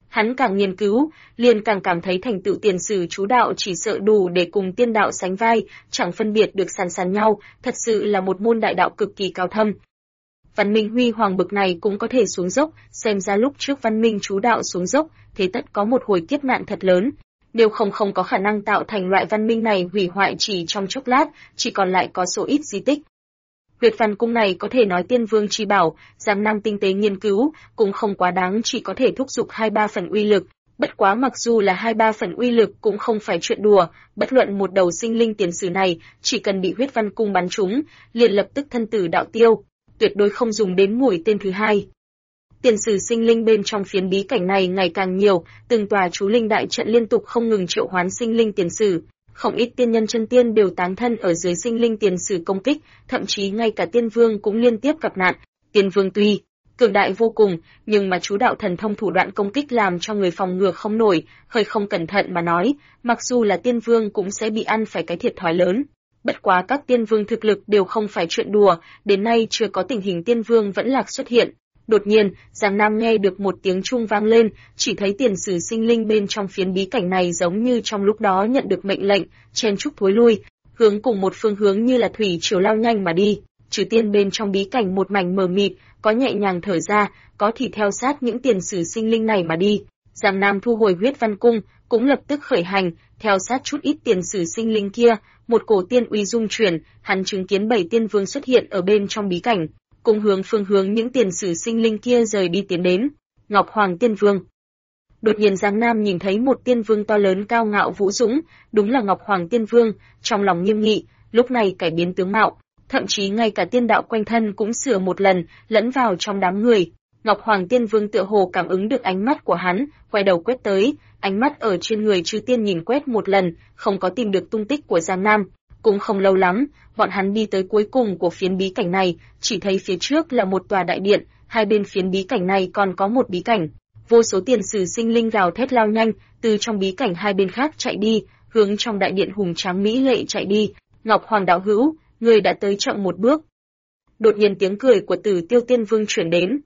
Hắn càng nghiên cứu, liền càng cảm thấy thành tựu tiền sử chú đạo chỉ sợ đủ để cùng tiên đạo sánh vai, chẳng phân biệt được sàn sàn nhau, thật sự là một môn đại đạo cực kỳ cao thâm. Văn minh huy hoàng bực này cũng có thể xuống dốc, xem ra lúc trước văn minh chú đạo xuống dốc, thế tất có một hồi kiếp nạn thật lớn. Nếu không có khả năng tạo thành loại văn minh này hủy hoại chỉ trong chốc lát, chỉ còn lại có số ít di tích. Huyệt Văn Cung này có thể nói tiên vương chi bảo, Giang Nam tinh tế nghiên cứu, cũng không quá đáng, chỉ có thể thúc giục 2-3 phần uy lực. Bất quá mặc dù là 2-3 phần uy lực cũng không phải chuyện đùa, bất luận một đầu sinh linh tiền sử này, chỉ cần bị Huyết Văn Cung bắn trúng, liền lập tức thân tử đạo tiêu, tuyệt đối không dùng đến mũi tên thứ hai. Tiền sử sinh linh bên trong phiến bí cảnh này ngày càng nhiều, từng tòa chú linh đại trận liên tục không ngừng triệu hoán sinh linh tiền sử. Không ít tiên nhân chân tiên đều tán thân ở dưới sinh linh tiền sử công kích, thậm chí ngay cả tiên vương cũng liên tiếp gặp nạn. Tiên vương tuy cường đại vô cùng, nhưng mà chú đạo thần thông thủ đoạn công kích làm cho người phòng ngừa không nổi, hơi không cẩn thận mà nói, mặc dù là tiên vương cũng sẽ bị ăn phải cái thiệt thòi lớn. Bất quá các tiên vương thực lực đều không phải chuyện đùa, đến nay chưa có tình hình tiên vương vẫn lạc xuất hiện. Đột nhiên, Giang Nam nghe được một tiếng chuông vang lên, chỉ thấy tiền sử sinh linh bên trong phiến bí cảnh này giống như trong lúc đó nhận được mệnh lệnh, chen chúc thối lui, hướng cùng một phương hướng như là thủy triều lao nhanh mà đi. Trừ tiên bên trong bí cảnh một mảnh mờ mịt, có nhẹ nhàng thở ra, có thì theo sát những tiền sử sinh linh này mà đi. Giang Nam thu hồi Huyết Văn Cung, cũng lập tức khởi hành, theo sát chút ít tiền sử sinh linh kia, một cổ tiên uy dung chuyển, hắn chứng kiến 7 tiên vương xuất hiện ở bên trong bí cảnh, cùng hướng phương hướng những tiền sử sinh linh kia rời đi tiến đến. Ngọc Hoàng Tiên Vương. Đột nhiên Giang Nam nhìn thấy một tiên vương to lớn cao ngạo vũ dũng, đúng là Ngọc Hoàng Tiên Vương, trong lòng nghiêm nghị, lúc này cải biến tướng mạo, thậm chí ngay cả tiên đạo quanh thân cũng sửa một lần, lẫn vào trong đám người. Ngọc Hoàng Tiên Vương tựa hồ cảm ứng được ánh mắt của hắn, quay đầu quét tới, ánh mắt ở trên người Trư Tiên nhìn quét một lần, không có tìm được tung tích của Giang Nam. Cũng không lâu lắm, bọn hắn đi tới cuối cùng của phiến bí cảnh này, chỉ thấy phía trước là một tòa đại điện, hai bên phiến bí cảnh này còn có một bí cảnh. Vô số tiền sử sinh linh gào thét lao nhanh, từ trong bí cảnh hai bên khác chạy đi, hướng trong đại điện hùng tráng mỹ lệ chạy đi. Ngọc Hoàng đạo hữu, người đã tới chậm một bước. Đột nhiên tiếng cười của Tử Tiêu Tiên Vương truyền đến.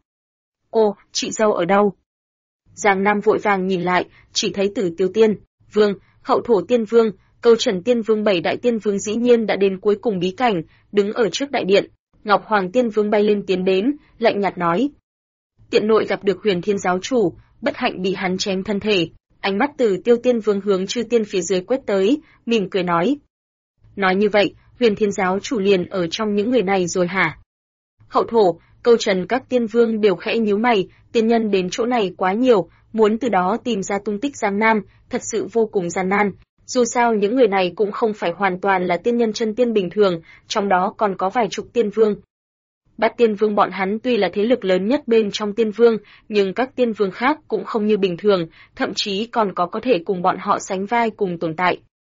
Ô, chị dâu ở đâu? Giang Nam vội vàng nhìn lại, chỉ thấy Tử Tiêu Tiên Vương, Hậu Thổ Tiên Vương, Câu Trần Tiên Vương, 7 đại tiên vương dĩ nhiên đã đến cuối cùng bí cảnh, đứng ở trước đại điện. Ngọc Hoàng Tiên Vương bay lên tiến đến, lạnh nhạt nói: tiện nội gặp được Huyền Thiên giáo chủ, bất hạnh bị hắn chém thân thể. Ánh mắt Tử Tiêu Tiên Vương hướng Chư Tiên phía dưới quét tới, mỉm cười nói: nói như vậy, Huyền Thiên giáo chủ liền ở trong những người này rồi hả? Hậu Thổ, Câu Trần các tiên vương đều khẽ nhíu mày, tiên nhân đến chỗ này quá nhiều, muốn từ đó tìm ra tung tích Giang Nam, thật sự vô cùng gian nan. Dù sao những người này cũng không phải hoàn toàn là tiên nhân chân tiên bình thường, trong đó còn có vài chục tiên vương. Bát tiên vương bọn hắn tuy là thế lực lớn nhất bên trong tiên vương, nhưng các tiên vương khác cũng không như bình thường, thậm chí còn có thể cùng bọn họ sánh vai cùng tồn tại.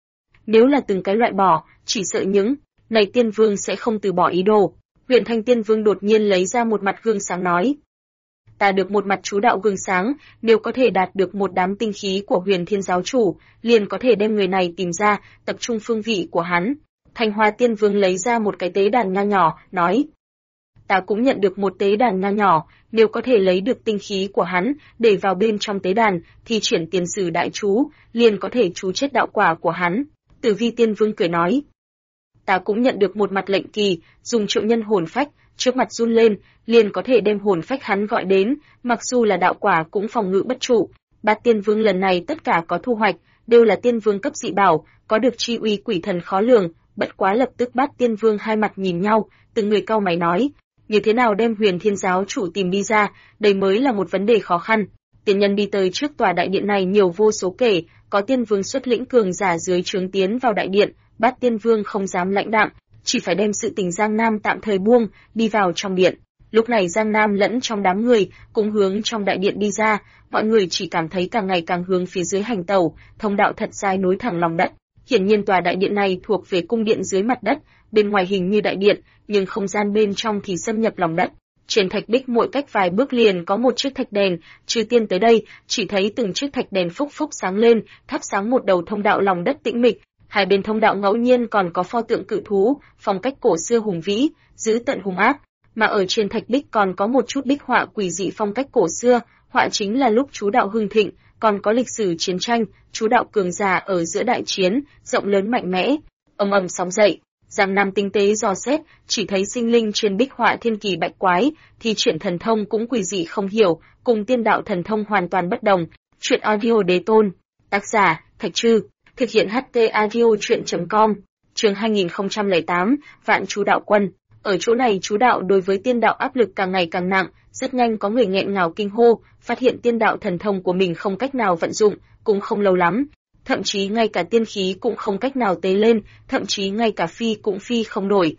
Nếu là từng cái loại bỏ, chỉ sợ những này tiên vương sẽ không từ bỏ ý đồ. Huyền Thanh Tiên Vương đột nhiên lấy ra một mặt gương sáng nói: ta được một mặt chú đạo gương sáng, nếu có thể đạt được một đám tinh khí của Huyền Thiên giáo chủ, liền có thể đem người này tìm ra, tập trung phương vị của hắn. Thanh Hoa Tiên Vương lấy ra một cái tế đàn nho nhỏ, nói: ta cũng nhận được một tế đàn nho nhỏ, nếu có thể lấy được tinh khí của hắn, để vào bên trong tế đàn, thì triển tiền sử đại chú, liền có thể chú chết đạo quả của hắn. Tử Vi Tiên Vương cười nói: ta cũng nhận được một mặt lệnh kỳ, dùng triệu nhân hồn phách, trước mặt run lên, liền có thể đem hồn phách hắn gọi đến, mặc dù là đạo quả cũng phòng ngự bất trụ. Bát tiên vương lần này tất cả có thu hoạch, đều là tiên vương cấp dị bảo, có được chi uy quỷ thần khó lường, bất quá lập tức bát tiên vương hai mặt nhìn nhau, từng người cau mày nói: như thế nào đem Huyền Thiên giáo chủ tìm đi ra, đây mới là một vấn đề khó khăn. Tiên nhân đi tới trước tòa đại điện này nhiều vô số kể, có tiên vương xuất lĩnh cường giả dưới trướng tiến vào đại điện, Bát tiên vương không dám lãnh đạm, chỉ phải đem sự tình Giang Nam tạm thời buông, đi vào trong điện. Lúc này Giang Nam lẫn trong đám người, cũng hướng trong đại điện đi ra, mọi người chỉ cảm thấy càng ngày càng hướng phía dưới hành tẩu, thông đạo thật dài nối thẳng lòng đất. Hiển nhiên tòa đại điện này thuộc về cung điện dưới mặt đất, bên ngoài hình như đại điện, nhưng không gian bên trong thì xâm nhập lòng đất. Trên thạch bích mỗi cách vài bước liền có một chiếc thạch đèn, Trừ Tiên tới đây, chỉ thấy từng chiếc thạch đèn phúc phúc sáng lên, thắp sáng một đầu thông đạo lòng đất tĩnh mịch. Hai bên thông đạo ngẫu nhiên còn có pho tượng cự thú, phong cách cổ xưa hùng vĩ, dữ tợn hung ác. mà ở trên thạch bích còn có một chút bích họa quỷ dị phong cách cổ xưa, họa chính là lúc chú đạo hưng thịnh, còn có lịch sử chiến tranh, chú đạo cường giả ở giữa đại chiến, rộng lớn mạnh mẽ, ầm ầm sóng dậy. Giang Nam tinh tế dò xét, chỉ thấy sinh linh trên bích họa thiên kỳ bạch quái, thì chuyện thần thông cũng quỷ dị không hiểu, cùng tiên đạo thần thông hoàn toàn bất đồng. Chuyện audio đế tôn, tác giả Thạch Trư, thực hiện HT audio truyện.com, chương 2008, Vạn chú đạo quân. Ở chỗ này chú đạo đối với tiên đạo áp lực càng ngày càng nặng, rất nhanh có người nghẹn ngào kinh hô, phát hiện tiên đạo thần thông của mình không cách nào vận dụng, cũng không lâu lắm. Thậm chí ngay cả tiên khí cũng không cách nào tế lên, thậm chí ngay cả phi cũng phi không nổi.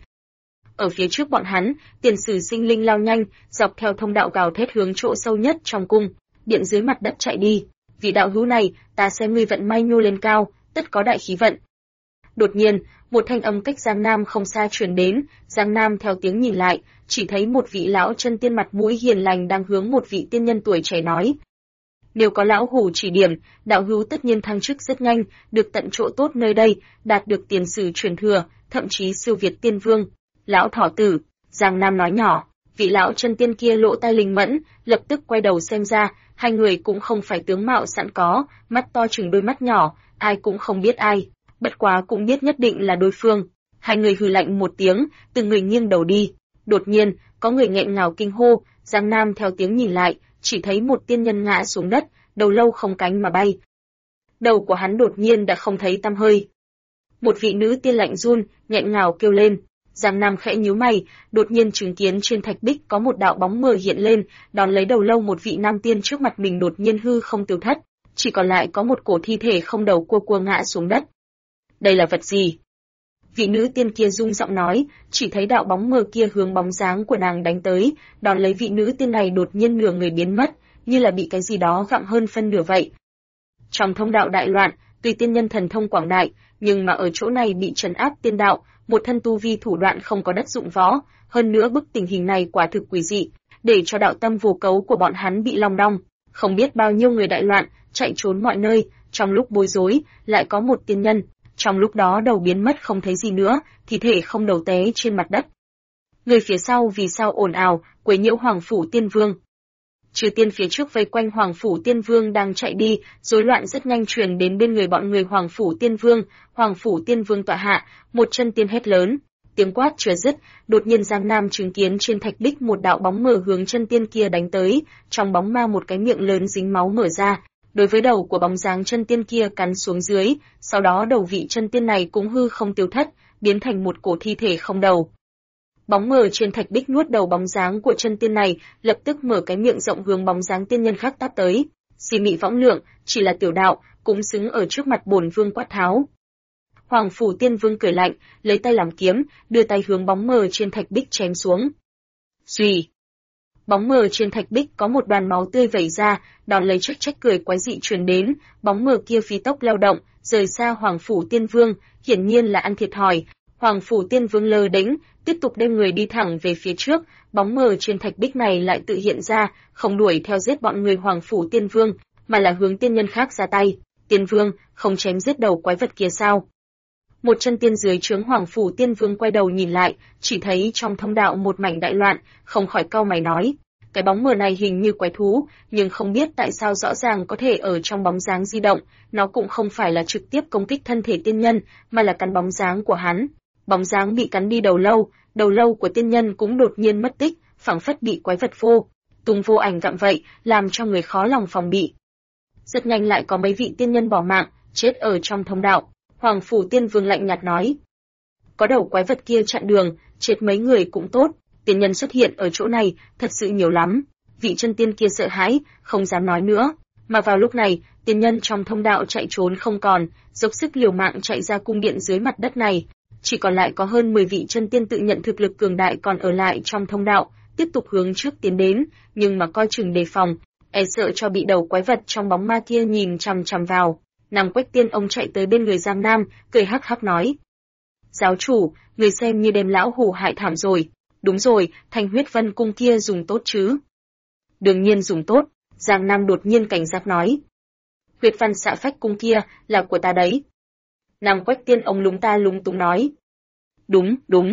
Ở phía trước bọn hắn, tiền sử sinh linh lao nhanh, dọc theo thông đạo gào thét hướng chỗ sâu nhất trong cung, điện dưới mặt đất chạy đi. Vị đạo hữu này, ta xem ngươi vận may nhô lên cao, tất có đại khí vận. Đột nhiên, một thanh âm cách Giang Nam không xa truyền đến, Giang Nam theo tiếng nhìn lại, chỉ thấy một vị lão chân tiên mặt mũi hiền lành đang hướng một vị tiên nhân tuổi trẻ nói. Nếu có lão hủ chỉ điểm, đạo hữu tất nhiên thăng chức rất nhanh, được tận chỗ tốt nơi đây, đạt được tiền sử truyền thừa, thậm chí siêu việt tiên vương. Lão thỏ tử, Giang Nam nói nhỏ, vị lão chân tiên kia lỗ tai linh mẫn, lập tức quay đầu xem ra, hai người cũng không phải tướng mạo sẵn có, mắt to chừng đôi mắt nhỏ, ai cũng không biết ai, bất quá cũng biết nhất định là đối phương. Hai người hừ lạnh một tiếng, từng người nghiêng đầu đi. Đột nhiên, có người nghẹn ngào kinh hô, Giang Nam theo tiếng nhìn lại, chỉ thấy một tiên nhân ngã xuống đất, đầu lâu không cánh mà bay. Đầu của hắn đột nhiên đã không thấy tăm hơi. Một vị nữ tiên lạnh run, nghẹn ngào kêu lên. Giang Nam khẽ nhíu mày, đột nhiên chứng kiến trên thạch bích có một đạo bóng mờ hiện lên, đón lấy đầu lâu một vị nam tiên trước mặt mình đột nhiên hư không tiêu thất, chỉ còn lại có một cổ thi thể không đầu cua cua ngã xuống đất. Đây là vật gì? Vị nữ tiên kia rung giọng nói, chỉ thấy đạo bóng mờ kia hướng bóng dáng của nàng đánh tới, đón lấy vị nữ tiên này đột nhiên nửa người biến mất, như là bị cái gì đó gặm hơn phân nửa vậy. Trong thông đạo đại loạn, tuy tiên nhân thần thông quảng đại, nhưng mà ở chỗ này bị trấn áp tiên đạo, một thân tu vi thủ đoạn không có đất dụng võ, hơn nữa bức tình hình này quả thực quỷ dị, để cho đạo tâm vô cấu của bọn hắn bị long đong, không biết bao nhiêu người đại loạn, chạy trốn mọi nơi, trong lúc bối rối, lại có một tiên nhân, trong lúc đó đầu biến mất không thấy gì nữa, thi thể không đầu té trên mặt đất. Người phía sau vì sao ồn ào, quấy nhiễu Hoàng phủ Tiên Vương. Trừ tiên phía trước vây quanh Hoàng phủ Tiên Vương đang chạy đi, rối loạn rất nhanh truyền đến bên người bọn người Hoàng phủ Tiên Vương. Hoàng phủ Tiên Vương tọa hạ, một chân tiên hét lớn, tiếng quát chưa dứt, đột nhiên Giang Nam chứng kiến trên thạch bích một đạo bóng mờ hướng chân tiên kia đánh tới, trong bóng ma một cái miệng lớn dính máu mở ra, đối với đầu của bóng dáng chân tiên kia cắn xuống dưới, sau đó đầu vị chân tiên này cũng hư không tiêu thất, biến thành một cổ thi thể không đầu. Bóng mờ trên thạch bích nuốt đầu bóng dáng của chân tiên này, lập tức mở cái miệng rộng hướng bóng dáng tiên nhân khác tát tới. Xì mị võng lượng, chỉ là tiểu đạo, cũng xứng ở trước mặt bổn vương quát tháo. Hoàng phủ Tiên Vương cười lạnh, lấy tay làm kiếm, đưa tay hướng bóng mờ trên thạch bích chém xuống. Xuy. Bóng mờ trên thạch bích có một đoàn máu tươi vẩy ra, đón lấy trách trách cười quái dị truyền đến, bóng mờ kia phi tốc lao động, rời xa Hoàng phủ Tiên Vương, hiển nhiên là ăn thiệt thòi. Hoàng phủ Tiên Vương lơ đễnh, tiếp tục đem người đi thẳng về phía trước, bóng mờ trên thạch bích này lại tự hiện ra, không đuổi theo giết bọn người Hoàng phủ Tiên Vương, mà là hướng tiên nhân khác ra tay. Tiên Vương, không chém giết đầu quái vật kia sao? Một chân tiên dưới trướng Hoàng phủ Tiên Vương quay đầu nhìn lại, chỉ thấy trong thông đạo một mảnh đại loạn, không khỏi cau mày nói, cái bóng mờ này hình như quái thú, nhưng không biết tại sao rõ ràng có thể ở trong bóng dáng di động, nó cũng không phải là trực tiếp công kích thân thể tiên nhân, mà là cắn bóng dáng của hắn. Bóng dáng bị cắn đi đầu lâu của tiên nhân cũng đột nhiên mất tích, phảng phất bị quái vật tung vô ảnh gặm vậy, làm cho người khó lòng phòng bị. Rất nhanh lại có mấy vị tiên nhân bỏ mạng, chết ở trong thông đạo. Hoàng phủ Tiên Vương lạnh nhạt nói, có đầu quái vật kia chặn đường, chết mấy người cũng tốt, tiên nhân xuất hiện ở chỗ này, thật sự nhiều lắm. Vị chân tiên kia sợ hãi, không dám nói nữa, mà vào lúc này, tiên nhân trong thông đạo chạy trốn không còn, dốc sức liều mạng chạy ra cung điện dưới mặt đất này. Chỉ còn lại có hơn 10 vị chân tiên tự nhận thực lực cường đại còn ở lại trong thông đạo, tiếp tục hướng trước tiến đến, nhưng mà coi chừng đề phòng, e sợ cho bị đầu quái vật trong bóng ma kia nhìn chằm chằm vào. Nam Quách Tiên ông chạy tới bên người Giang Nam, cười hắc hắc nói: "Giáo chủ, người xem như đem lão hủ hại thảm rồi." "Đúng rồi, Thanh Huyết Vân cung kia dùng tốt chứ?" "Đương nhiên dùng tốt." Giang Nam đột nhiên cảnh giác nói: "Huyết Văn Xạ Phách cung kia là của ta đấy." Nam Quách Tiên ông lúng ta lúng túng nói: "Đúng, đúng."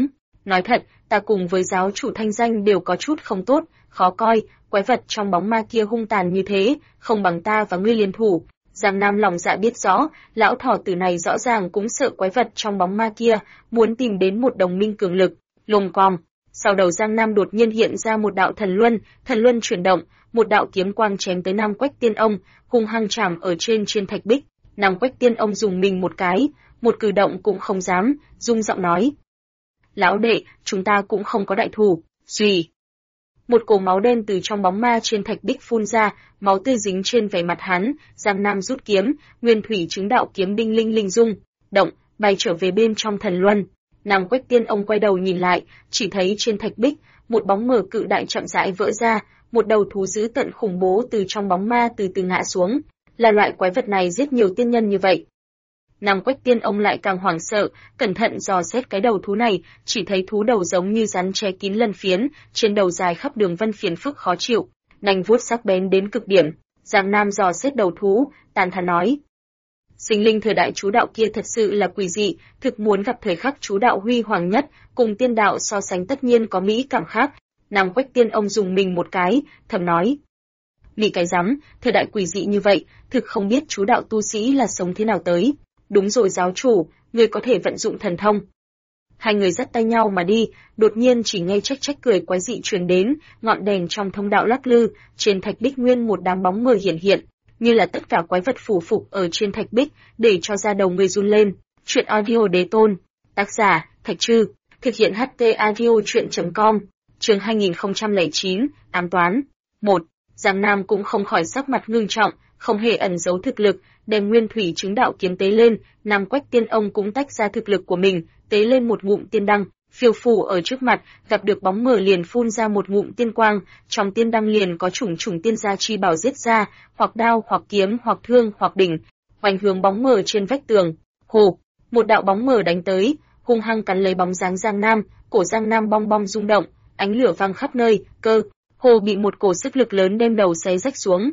Nói thật, ta cùng với giáo chủ thanh danh đều có chút không tốt, khó coi, quái vật trong bóng ma kia hung tàn như thế, không bằng ta và ngươi liên thủ. Giang Nam lòng dạ biết rõ, lão thỏ tử này rõ ràng cũng sợ quái vật trong bóng ma kia, muốn tìm đến một đồng minh cường lực. Lồm còm, sau đầu Giang Nam đột nhiên hiện ra một đạo thần luân chuyển động, một đạo kiếm quang chém tới Nam Quách Tiên Ông, hung hăng chạm ở trên thạch bích. Nam Quách Tiên Ông dùng mình một cái, một cử động cũng không dám, rung giọng nói: "Lão đệ, chúng ta cũng không có đại thù." Suy, một cổ máu đen từ trong bóng ma trên thạch bích phun ra, máu tươi dính trên vẻ mặt hắn. Giang Nam rút kiếm, nguyên thủy chứng đạo kiếm đinh linh linh rung động, bay trở về bên trong thần luân. Nam Quách Tiên Ông quay đầu nhìn lại, chỉ thấy trên thạch bích, một bóng mờ cự đại chậm rãi vỡ ra, một đầu thú dữ tận khủng bố từ trong bóng ma từ từ ngã xuống. Là loại quái vật này giết nhiều tiên nhân như vậy. Nam Quách Tiên Ông lại càng hoảng sợ, cẩn thận dò xét cái đầu thú này, chỉ thấy thú đầu giống như rắn che kín lân phiến, trên đầu dài khắp đường vân phiền phức khó chịu, nanh vuốt sắc bén đến cực điểm. Giang Nam dò xét đầu thú, tàn thán nói: "Sinh linh thời đại chú đạo kia thật sự là quỷ dị, thực muốn gặp thời khắc chú đạo huy hoàng nhất, cùng tiên đạo so sánh tất nhiên có mỹ cảm khác." Nam Quách Tiên Ông dùng mình một cái, thầm nói: "Mỹ cái rắm, thời đại quỷ dị như vậy, thực không biết chú đạo tu sĩ là sống thế nào tới." "Đúng rồi giáo chủ, người có thể vận dụng thần thông." Hai người dắt tay nhau mà đi, đột nhiên chỉ nghe trách trách cười quái dị truyền đến, ngọn đèn trong thông đạo lắc lư, trên thạch bích nguyên một đám bóng mờ hiển hiện, như là tất cả quái vật phủ phục ở trên thạch bích, để cho da đầu người run lên. Chuyện audio đế tôn, tác giả Thạch Trư, thực hiện HT audio truyện.com, chương 2009, ám toán. 1. Giang Nam cũng không khỏi sắc mặt ngưng trọng, không hề ẩn giấu thực lực, đem nguyên thủy chứng đạo kiếm tế lên. Nam Quách Tiên Ông cũng tách ra thực lực của mình, tế lên một ngụm tiên đăng, phiêu phù ở trước mặt, gặp được bóng mờ liền phun ra một ngụm tiên quang, trong tiên đăng liền có chủng tiên gia chi bảo giết ra, hoặc đao hoặc kiếm hoặc thương hoặc đỉnh, hoành hướng bóng mờ trên vách tường. Hồ, một đạo bóng mờ đánh tới, hung hăng cắn lấy bóng dáng Giang Nam, cổ Giang Nam bong bong rung động, ánh lửa vang khắp nơi, cơ hồ bị một cổ sức lực lớn đem đầu xé rách xuống.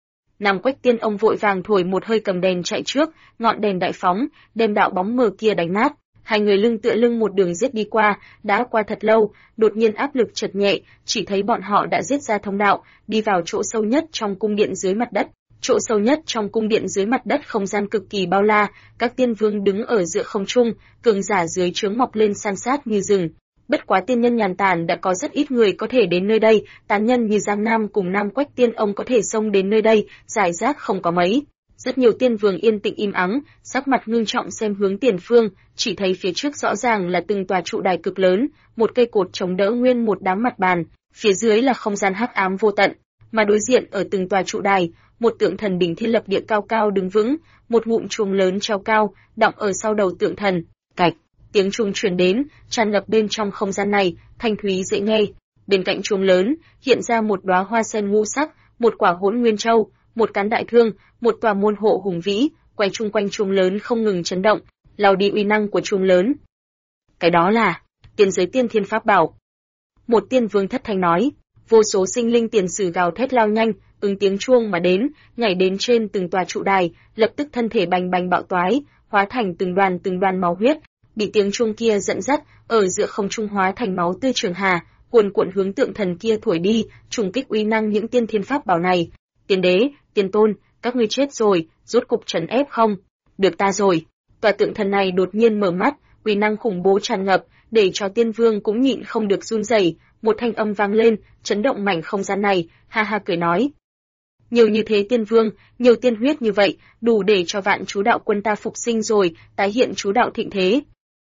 Nam Quách Tiên Ông vội vàng thổi một hơi cầm đèn chạy trước, ngọn đèn đại phóng, đem đạo bóng mờ kia đánh nát. Hai người lưng tựa lưng một đường giết đi qua, đã qua thật lâu, đột nhiên áp lực chợt nhẹ, chỉ thấy bọn họ đã giết ra thông đạo, đi vào chỗ sâu nhất trong cung điện dưới mặt đất. Chỗ sâu nhất trong cung điện dưới mặt đất không gian cực kỳ bao la, các tiên vương đứng ở giữa không trung, cường giả dưới trướng mọc lên san sát như rừng. Bất quá tiên nhân nhàn tản đã có rất ít người có thể đến nơi đây, tán nhân như Giang Nam cùng Nam Quách Tiên Ông có thể xông đến nơi đây, giải rác không có mấy. Rất nhiều tiên vương yên tĩnh im ắng, sắc mặt ngưng trọng xem hướng tiền phương, chỉ thấy phía trước rõ ràng là từng tòa trụ đài cực lớn, một cây cột chống đỡ nguyên một đám mặt bàn, phía dưới là không gian hắc ám vô tận, mà đối diện ở từng tòa trụ đài, một tượng thần đỉnh thiên lập địa cao cao đứng vững, một ngụm chuông lớn treo cao, đọng ở sau đầu tượng thần. Cạch, tiếng chuông truyền đến, tràn ngập bên trong không gian này, thanh thúy dễ nghe. Bên cạnh chuông lớn, hiện ra một đóa hoa sen ngũ sắc, một quả hỗn nguyên châu, một cán đại thương, một tòa môn hộ hùng vĩ, quay chung quanh chuông lớn không ngừng chấn động, lao đi uy năng của chuông lớn. Cái đó là tiên giới tiên thiên pháp bảo. Một tiên vương thất thanh nói, vô số sinh linh tiền sử gào thét lao nhanh, ứng tiếng chuông mà đến, nhảy đến trên từng tòa trụ đài, lập tức thân thể bành bành bạo toái, hóa thành từng đoàn máu huyết, bị tiếng chuông kia dẫn dắt, ở giữa không trung hóa thành máu tươi trường hà, cuồn cuộn hướng tượng thần kia thổi đi, trùng kích uy năng những tiên thiên pháp bảo này. Tiên đế, tiên tôn, các ngươi chết rồi, rốt cục trấn ép không? Được ta rồi. Tòa tượng thần này đột nhiên mở mắt, uy năng khủng bố tràn ngập, để cho tiên vương cũng nhịn không được run rẩy. Một thanh âm vang lên, chấn động mảnh không gian này, ha ha cười nói. Nhiều như thế tiên vương, nhiều tiên huyết như vậy, đủ để cho vạn chú đạo quân ta phục sinh rồi, tái hiện chú đạo thịnh thế.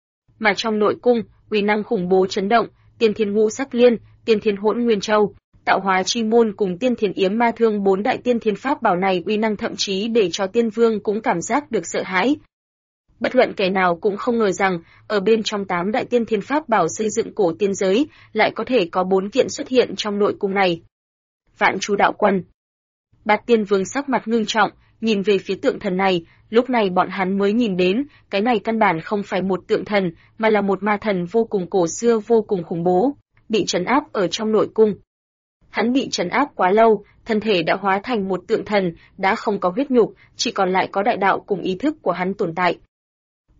Mà trong nội cung, uy năng khủng bố chấn động, tiên thiên ngũ sắc liên, tiên thiên hỗn nguyên châu, tạo hóa chi môn cùng tiên thiên yếm ma thương bốn đại tiên thiên pháp bảo này uy năng thậm chí để cho tiên vương cũng cảm giác được sợ hãi. Bất luận kẻ nào cũng không ngờ rằng, ở bên trong 8 đại tiên thiên pháp bảo xây dựng cổ tiên giới, lại có thể có 4 kiện xuất hiện trong nội cung này. Vạn chú đạo quân. Bát tiên vương sắc mặt ngưng trọng, nhìn về phía tượng thần này, lúc này bọn hắn mới nhìn đến, cái này căn bản không phải một tượng thần, mà là một ma thần vô cùng cổ xưa vô cùng khủng bố, bị trấn áp ở trong nội cung. Hắn bị trấn áp quá lâu, thân thể đã hóa thành một tượng thần, đã không có huyết nhục, chỉ còn lại có đại đạo cùng ý thức của hắn tồn tại.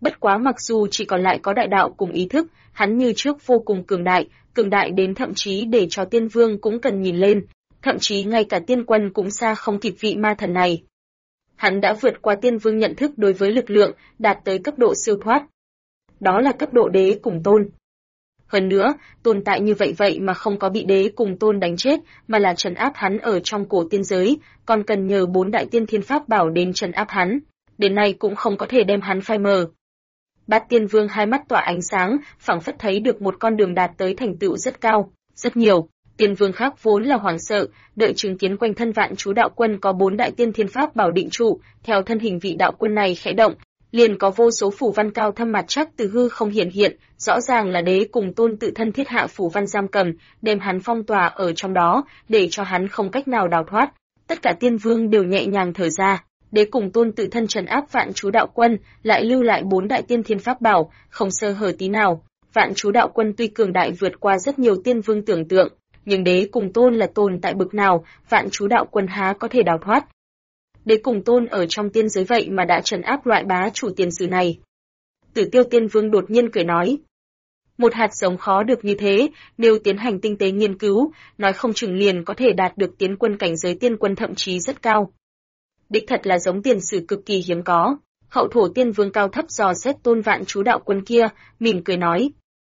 Bất quá mặc dù chỉ còn lại có đại đạo cùng ý thức, hắn như trước vô cùng cường đại đến thậm chí để cho tiên vương cũng cần nhìn lên, thậm chí ngay cả tiên quân cũng xa không kịp vị ma thần này. Hắn đã vượt qua tiên vương nhận thức đối với lực lượng, đạt tới cấp độ siêu thoát. Đó là cấp độ đế cùng tôn. Hơn nữa, tồn tại như vậy mà không có bị đế cùng tôn đánh chết, mà là trấn áp hắn ở trong cổ tiên giới, còn cần nhờ 4 đại tiên thiên pháp bảo đến trấn áp hắn. Đến nay cũng không có thể đem hắn phai mờ. Bát Tiên Vương hai mắt tỏa ánh sáng, phảng phất thấy được một con đường đạt tới thành tựu rất cao, rất nhiều. Tiên Vương khác vốn là hoảng sợ, đợi chứng kiến quanh thân Vạn Chú Đạo Quân có 4 đại tiên thiên pháp bảo định trụ, theo thân hình vị đạo quân này khẽ động, liền có vô số phủ văn cao thâm mặt chắc từ hư không hiện, rõ ràng là đế cùng tôn tự thân thiết hạ phủ văn giam cầm, đem hắn phong tỏa ở trong đó, để cho hắn không cách nào đào thoát. Tất cả tiên vương đều nhẹ nhàng thở ra. Đế cùng tôn tự thân trấn áp Vạn Chú Đạo Quân, lại lưu lại 4 đại tiên thiên pháp bảo, không sơ hở tí nào. Vạn Chú Đạo Quân tuy cường đại vượt qua rất nhiều tiên vương tưởng tượng, nhưng đế cùng tôn là tồn tại bực nào, Vạn Chú Đạo Quân há có thể đào thoát. Đế cùng tôn ở trong tiên giới vậy mà đã trấn áp loại bá chủ tiền sử này. Tử Tiêu Tiên Vương đột nhiên cười nói. Một hạt giống khó được như thế, nếu tiến hành tinh tế nghiên cứu, nói không chừng liền có thể đạt được tiến quân cảnh giới tiên quân thậm chí rất cao. Đích thật là giống tiền sử cực kỳ hiếm có. Hậu thổ tiên vương cao thấp dò xét tôn Vạn Chú Đạo Quân kia, mỉm cười nói.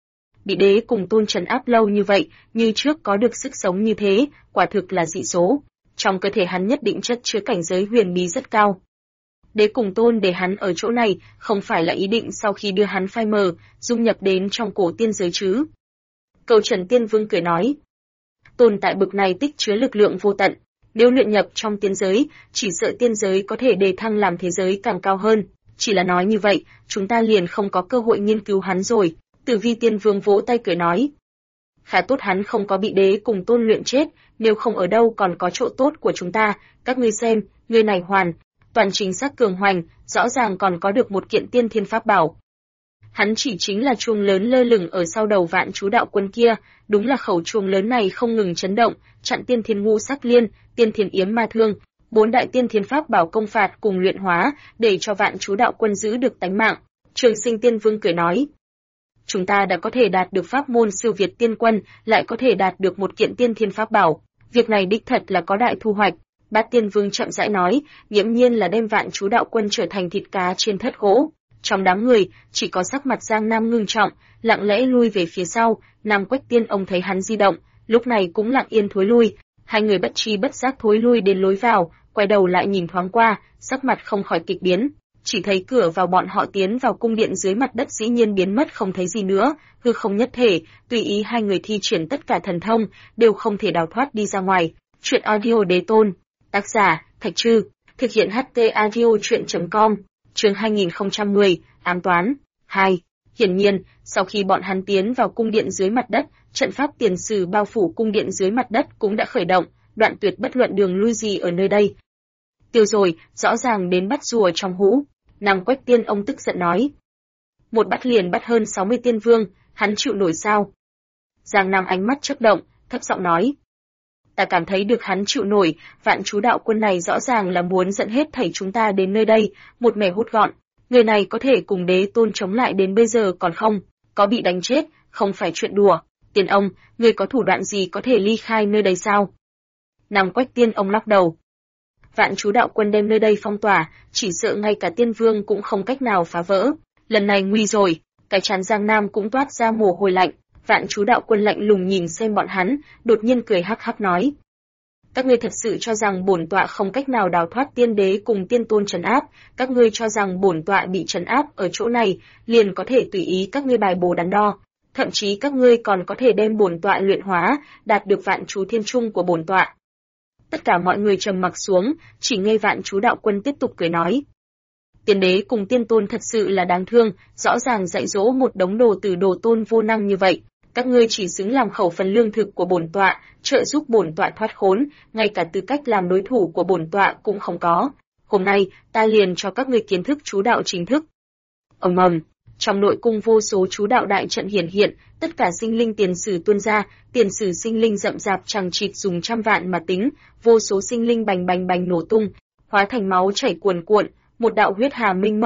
Bị đế cùng tôn trấn áp lâu như vậy, như trước có được sức sống như thế, quả thực là dị số. Trong cơ thể hắn nhất định chất chứa cảnh giới huyền bí rất cao. Đế cùng tôn để hắn ở chỗ này, không phải là ý định sau khi đưa hắn phai mờ, dung nhập đến trong cổ tiên giới chứ. Cầu Trần Tiên Vương cười nói. Tồn tại bực này tích chứa lực lượng vô tận. Nếu luyện nhập trong tiên giới, chỉ sợ tiên giới có thể đề thăng làm thế giới càng cao hơn. Chỉ là nói như vậy, chúng ta liền không có cơ hội nghiên cứu hắn rồi. Tử Vi Tiên Vương vỗ tay cười nói. Khá tốt hắn không có bị đế cùng tôn luyện chết, nếu không ở đâu còn có chỗ tốt của chúng ta. Các ngươi xem, người này toàn chính xác cường hoành, rõ ràng còn có được một kiện tiên thiên pháp bảo. Hắn chỉ chính là chuông lớn lơ lửng ở sau đầu Vạn Chú Đạo Quân kia, đúng là khẩu chuông lớn này không ngừng chấn động, chặn tiên thiên ngũ sắc liên, tiên thiên yếm ma thương, 4 đại tiên thiên pháp bảo công phạt cùng luyện hóa, để cho Vạn Chú Đạo Quân giữ được tánh mạng. Trường Sinh Tiên Vương cười nói. Chúng ta đã có thể đạt được pháp môn siêu việt tiên quân, lại có thể đạt được một kiện tiên thiên pháp bảo. Việc này đích thật là có đại thu hoạch. Bát Tiên Vương chậm rãi nói, nghiễm nhiên là đem Vạn Chú Đạo Quân trở thành thịt cá trên thớt gỗ. Trong đám người, chỉ có sắc mặt Giang Nam ngưng trọng, lặng lẽ lui về phía sau. Nam Quách Tiên ông thấy hắn di động, lúc này cũng lặng yên thối lui. Hai người bất tri bất giác thối lui đến lối vào, quay đầu lại nhìn thoáng qua, sắc mặt không khỏi kịch biến. Chỉ thấy cửa vào bọn họ tiến vào cung điện dưới mặt đất dĩ nhiên biến mất không thấy gì nữa, hư không nhất thể, tùy ý hai người thi triển tất cả thần thông, đều không thể đào thoát đi ra ngoài. Chuyện audio Đế Tôn, tác giả Thạch Trư, thực hiện HT audio truyện.com, chương 2010, ám toán 2. Hiển nhiên, sau khi bọn hắn tiến vào cung điện dưới mặt đất, trận pháp tiền sử bao phủ cung điện dưới mặt đất cũng đã khởi động, đoạn tuyệt bất luận đường lui gì ở nơi đây. Tiêu rồi, rõ ràng đến bắt rùa trong hũ. Nam Quách Tiên ông tức giận nói. Một bắt liền bắt hơn 60 tiên vương, hắn chịu nổi sao? Giang Nam ánh mắt chớp động, thấp giọng nói. Ta cảm thấy được hắn chịu nổi, Vạn Chú Đạo Quân này rõ ràng là muốn dẫn hết thảy chúng ta đến nơi đây, một mẻ hút gọn. Người này có thể cùng đế tôn chống lại đến bây giờ còn không, có bị đánh chết, không phải chuyện đùa. Tiên ông, người có thủ đoạn gì có thể ly khai nơi đây sao? Nam Quách Tiên ông lắc đầu. Vạn Chú Đạo Quân đem nơi đây phong tỏa, chỉ sợ ngay cả tiên vương cũng không cách nào phá vỡ. Lần này nguy rồi, cái trán Giang Nam cũng toát ra mồ hôi lạnh. Vạn Chú Đạo Quân lạnh lùng nhìn xem bọn hắn, đột nhiên cười hắc hắc nói. Các ngươi thật sự cho rằng bổn tọa không cách nào đào thoát tiên đế cùng tiên tôn trấn áp, các ngươi cho rằng bổn tọa bị trấn áp ở chỗ này, liền có thể tùy ý các ngươi bài bố đắn đo. Thậm chí các ngươi còn có thể đem bổn tọa luyện hóa, đạt được Vạn Chú Thiên Trung của bổn tọa. Tất cả mọi người trầm mặc xuống, chỉ nghe Vạn Chú Đạo Quân tiếp tục cười nói. Tiên đế cùng tiên tôn thật sự là đáng thương, rõ ràng dạy dỗ một đống đồ tử đồ tôn vô năng như vậy. Các ngươi chỉ xứng làm khẩu phần lương thực của bổn tọa, trợ giúp bổn tọa thoát khốn, ngay cả tư cách làm đối thủ của bổn tọa cũng không có. Hôm nay, ta liền cho các ngươi kiến thức chú đạo chính thức. Ầm ầm, trong nội cung vô số chú đạo đại trận hiển hiện, tất cả sinh linh tiền sử tuôn ra, tiền sử sinh linh rậm rạp chằng chịt dùng trăm vạn mà tính, vô số sinh linh bành bành nổ tung, hóa thành máu chảy cuồn cuộn, một đạo huyết hà minh mông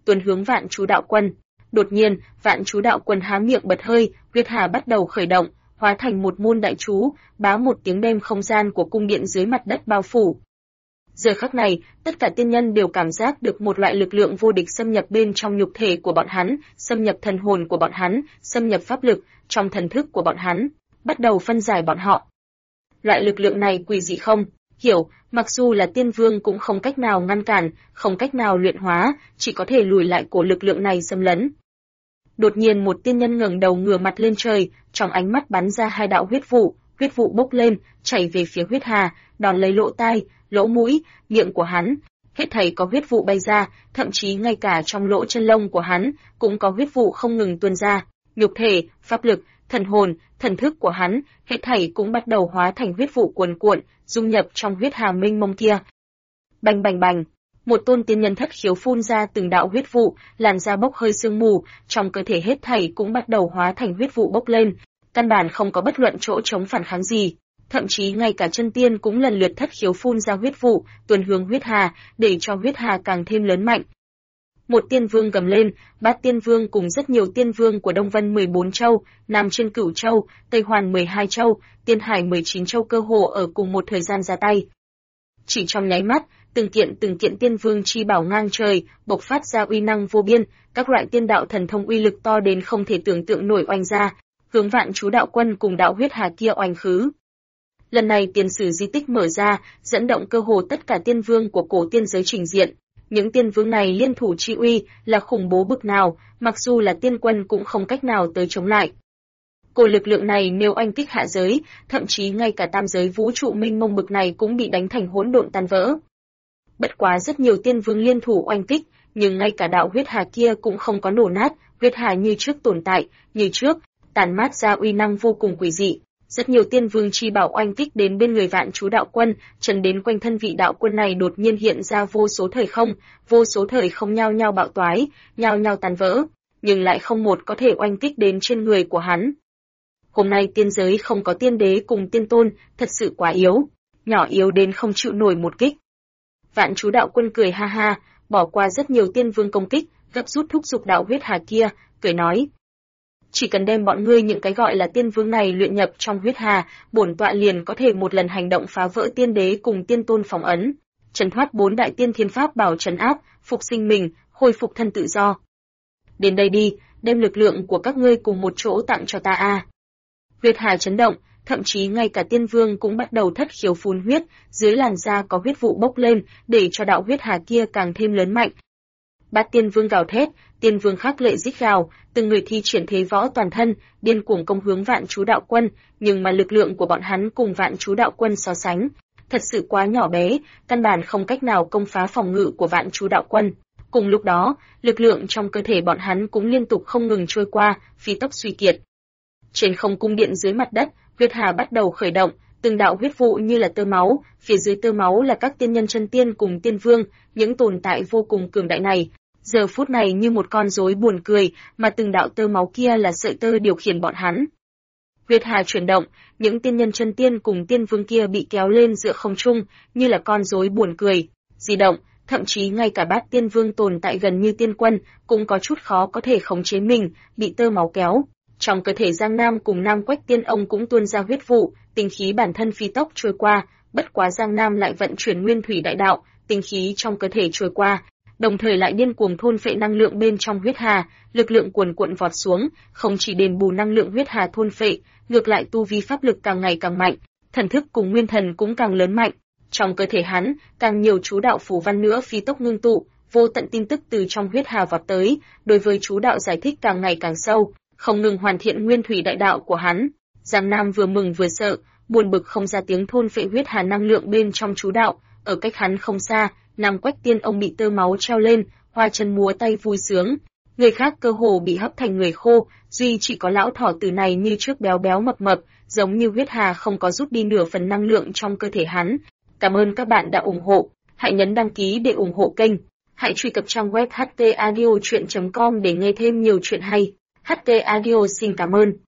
tuôn hướng Vạn Chú Đạo Quân. Đột nhiên, Vạn Chú Đạo Quân há miệng bật hơi, huyết hà bắt đầu khởi động, hóa thành một môn đại chú, bá một tiếng đem không gian của cung điện dưới mặt đất bao phủ. Giờ khắc này, tất cả tiên nhân đều cảm giác được một loại lực lượng vô địch xâm nhập bên trong nhục thể của bọn hắn, xâm nhập thần hồn của bọn hắn, xâm nhập pháp lực trong thần thức của bọn hắn, bắt đầu phân giải bọn họ. Loại lực lượng này quỷ dị không? Hiểu, mặc dù là tiên vương cũng không cách nào ngăn cản, không cách nào luyện hóa, chỉ có thể lùi lại cổ lực lượng này xâm lấn. Đột nhiên một tiên nhân ngẩng đầu ngửa mặt lên trời, trong ánh mắt bắn ra hai đạo huyết vụ bốc lên, chảy về phía huyết hà, đòn lấy lỗ tai, lỗ mũi, miệng của hắn. Hết thảy có huyết vụ bay ra, thậm chí ngay cả trong lỗ chân lông của hắn cũng có huyết vụ không ngừng tuôn ra. Nhục thể, pháp lực, thần hồn, thần thức của hắn, hết thảy cũng bắt đầu hóa thành huyết vụ cuồn cuộn, dung nhập trong huyết hà mênh mông kia. Bành bành bành, một tôn tiên nhân thất khiếu phun ra từng đạo huyết vụ, làn da bốc hơi sương mù, trong cơ thể hết thảy cũng bắt đầu hóa thành huyết vụ bốc lên, căn bản không có bất luận chỗ chống phản kháng gì. Thậm chí ngay cả chân tiên cũng lần lượt thất khiếu phun ra huyết vụ, tuôn hướng huyết hà, để cho huyết hà càng thêm lớn mạnh. Một tiên vương gầm lên, Bát Tiên Vương cùng rất nhiều tiên vương của Đông Vân 14 châu, Nam trên Cửu châu, Tây Hoàn 12 châu, Tiên Hải 19 châu cơ hồ ở cùng một thời gian ra tay. Chỉ trong nháy mắt, từng kiện tiên vương chi bảo ngang trời, bộc phát ra uy năng vô biên, các loại tiên đạo thần thông uy lực to đến không thể tưởng tượng nổi oanh ra, hướng Vạn Chú Đạo Quân cùng đạo huyết hà kia oanh khứ. Lần này tiền sử di tích mở ra, dẫn động cơ hồ tất cả tiên vương của cổ tiên giới trình diện. Những tiên vương này liên thủ chi uy là khủng bố bực nào, mặc dù là tiên quân cũng không cách nào tới chống lại. Cổ lực lượng này nếu oanh kích hạ giới, thậm chí ngay cả tam giới vũ trụ mênh mông bực này cũng bị đánh thành hỗn độn tan vỡ. Bất quá rất nhiều tiên vương liên thủ oanh kích, nhưng ngay cả đạo huyết hà kia cũng không có nổ nát, huyết hà như trước tồn tại, như trước, tàn mát ra uy năng vô cùng quỷ dị. Rất nhiều tiên vương chi bảo oanh kích đến bên người Vạn Chú Đạo Quân, trần đến quanh thân vị đạo quân này đột nhiên hiện ra vô số thời không nhao nhao bạo toái, nhao nhao tan vỡ, nhưng lại không một có thể oanh kích đến trên người của hắn. Hôm nay tiên giới không có tiên đế cùng tiên tôn, thật sự quá yếu, nhỏ yếu đến không chịu nổi một kích. Vạn Chú Đạo Quân cười ha ha, bỏ qua rất nhiều tiên vương công kích, gấp rút thúc giục đạo huyết hà kia, cười nói: chỉ cần đem bọn ngươi những cái gọi là tiên vương này luyện nhập trong huyết hà, bổn tọa liền có thể một lần hành động phá vỡ tiên đế cùng tiên tôn phong ấn, trấn thoát 4 đại tiên thiên pháp bảo trấn áp, phục sinh mình, khôi phục thân tự do. Đến đây đi, đem lực lượng của các ngươi cùng một chỗ tặng cho ta a. Huyết hà chấn động, thậm chí ngay cả tiên vương cũng bắt đầu thất khiếu phun huyết, dưới làn da có huyết vụ bốc lên, để cho đạo huyết hà kia càng thêm lớn mạnh. Bát Tiên Vương gào thét, tiên vương khác lệ rít gào, từng người thi triển thế võ toàn thân, điên cuồng công hướng Vạn Chú Đạo Quân, nhưng mà lực lượng của bọn hắn cùng Vạn Chú Đạo Quân so sánh, thật sự quá nhỏ bé, căn bản không cách nào công phá phòng ngự của Vạn Chú Đạo Quân. Cùng lúc đó, lực lượng trong cơ thể bọn hắn cũng liên tục không ngừng trôi qua, phi tốc suy kiệt. Trên không cung điện dưới mặt đất, huyết hà bắt đầu khởi động, từng đạo huyết vụ như là tơ máu, phía dưới tơ máu là các tiên nhân chân tiên cùng tiên vương, những tồn tại vô cùng cường đại này. Giờ phút này như một con rối buồn cười, mà từng đạo tơ máu kia là sợi tơ điều khiển bọn hắn. Huyết hà chuyển động, những tiên nhân chân tiên cùng tiên vương kia bị kéo lên giữa không trung, như là con rối buồn cười, di động, thậm chí ngay cả Bát Tiên Vương tồn tại gần như tiên quân, cũng có chút khó có thể khống chế mình, bị tơ máu kéo. Trong cơ thể Giang Nam cùng Nam Quách Tiên ông cũng tuôn ra huyết vụ, tinh khí bản thân phi tốc trôi qua, bất quá Giang Nam lại vận chuyển nguyên thủy đại đạo, tinh khí trong cơ thể trôi qua, đồng thời lại điên cuồng thôn phệ năng lượng bên trong huyết hà, lực lượng cuồn cuộn vọt xuống, không chỉ đền bù năng lượng huyết hà thôn phệ, ngược lại tu vi pháp lực càng ngày càng mạnh, thần thức cùng nguyên thần cũng càng lớn mạnh. Trong cơ thể hắn, càng nhiều chú đạo phù văn nữa phi tốc ngưng tụ, vô tận tin tức từ trong huyết hà vọt tới, đối với chú đạo giải thích càng ngày càng sâu, không ngừng hoàn thiện nguyên thủy đại đạo của hắn. Giang Nam vừa mừng vừa sợ, buồn bực không ra tiếng thôn phệ huyết hà năng lượng bên trong chú đạo, ở cách hắn không xa, Nam Quách Tiên ông bị tơ máu treo lên, hoa chân múa tay vui sướng. Người khác cơ hồ bị hấp thành người khô, duy chỉ có lão thỏ tử này như trước béo béo mập mập, giống như huyết hà không có rút đi nửa phần năng lượng trong cơ thể hắn. Cảm ơn các bạn đã ủng hộ, hãy nhấn đăng ký để ủng hộ kênh. Hãy truy cập trang web htaudio.com để nghe thêm nhiều chuyện hay. HT Audio xin cảm ơn.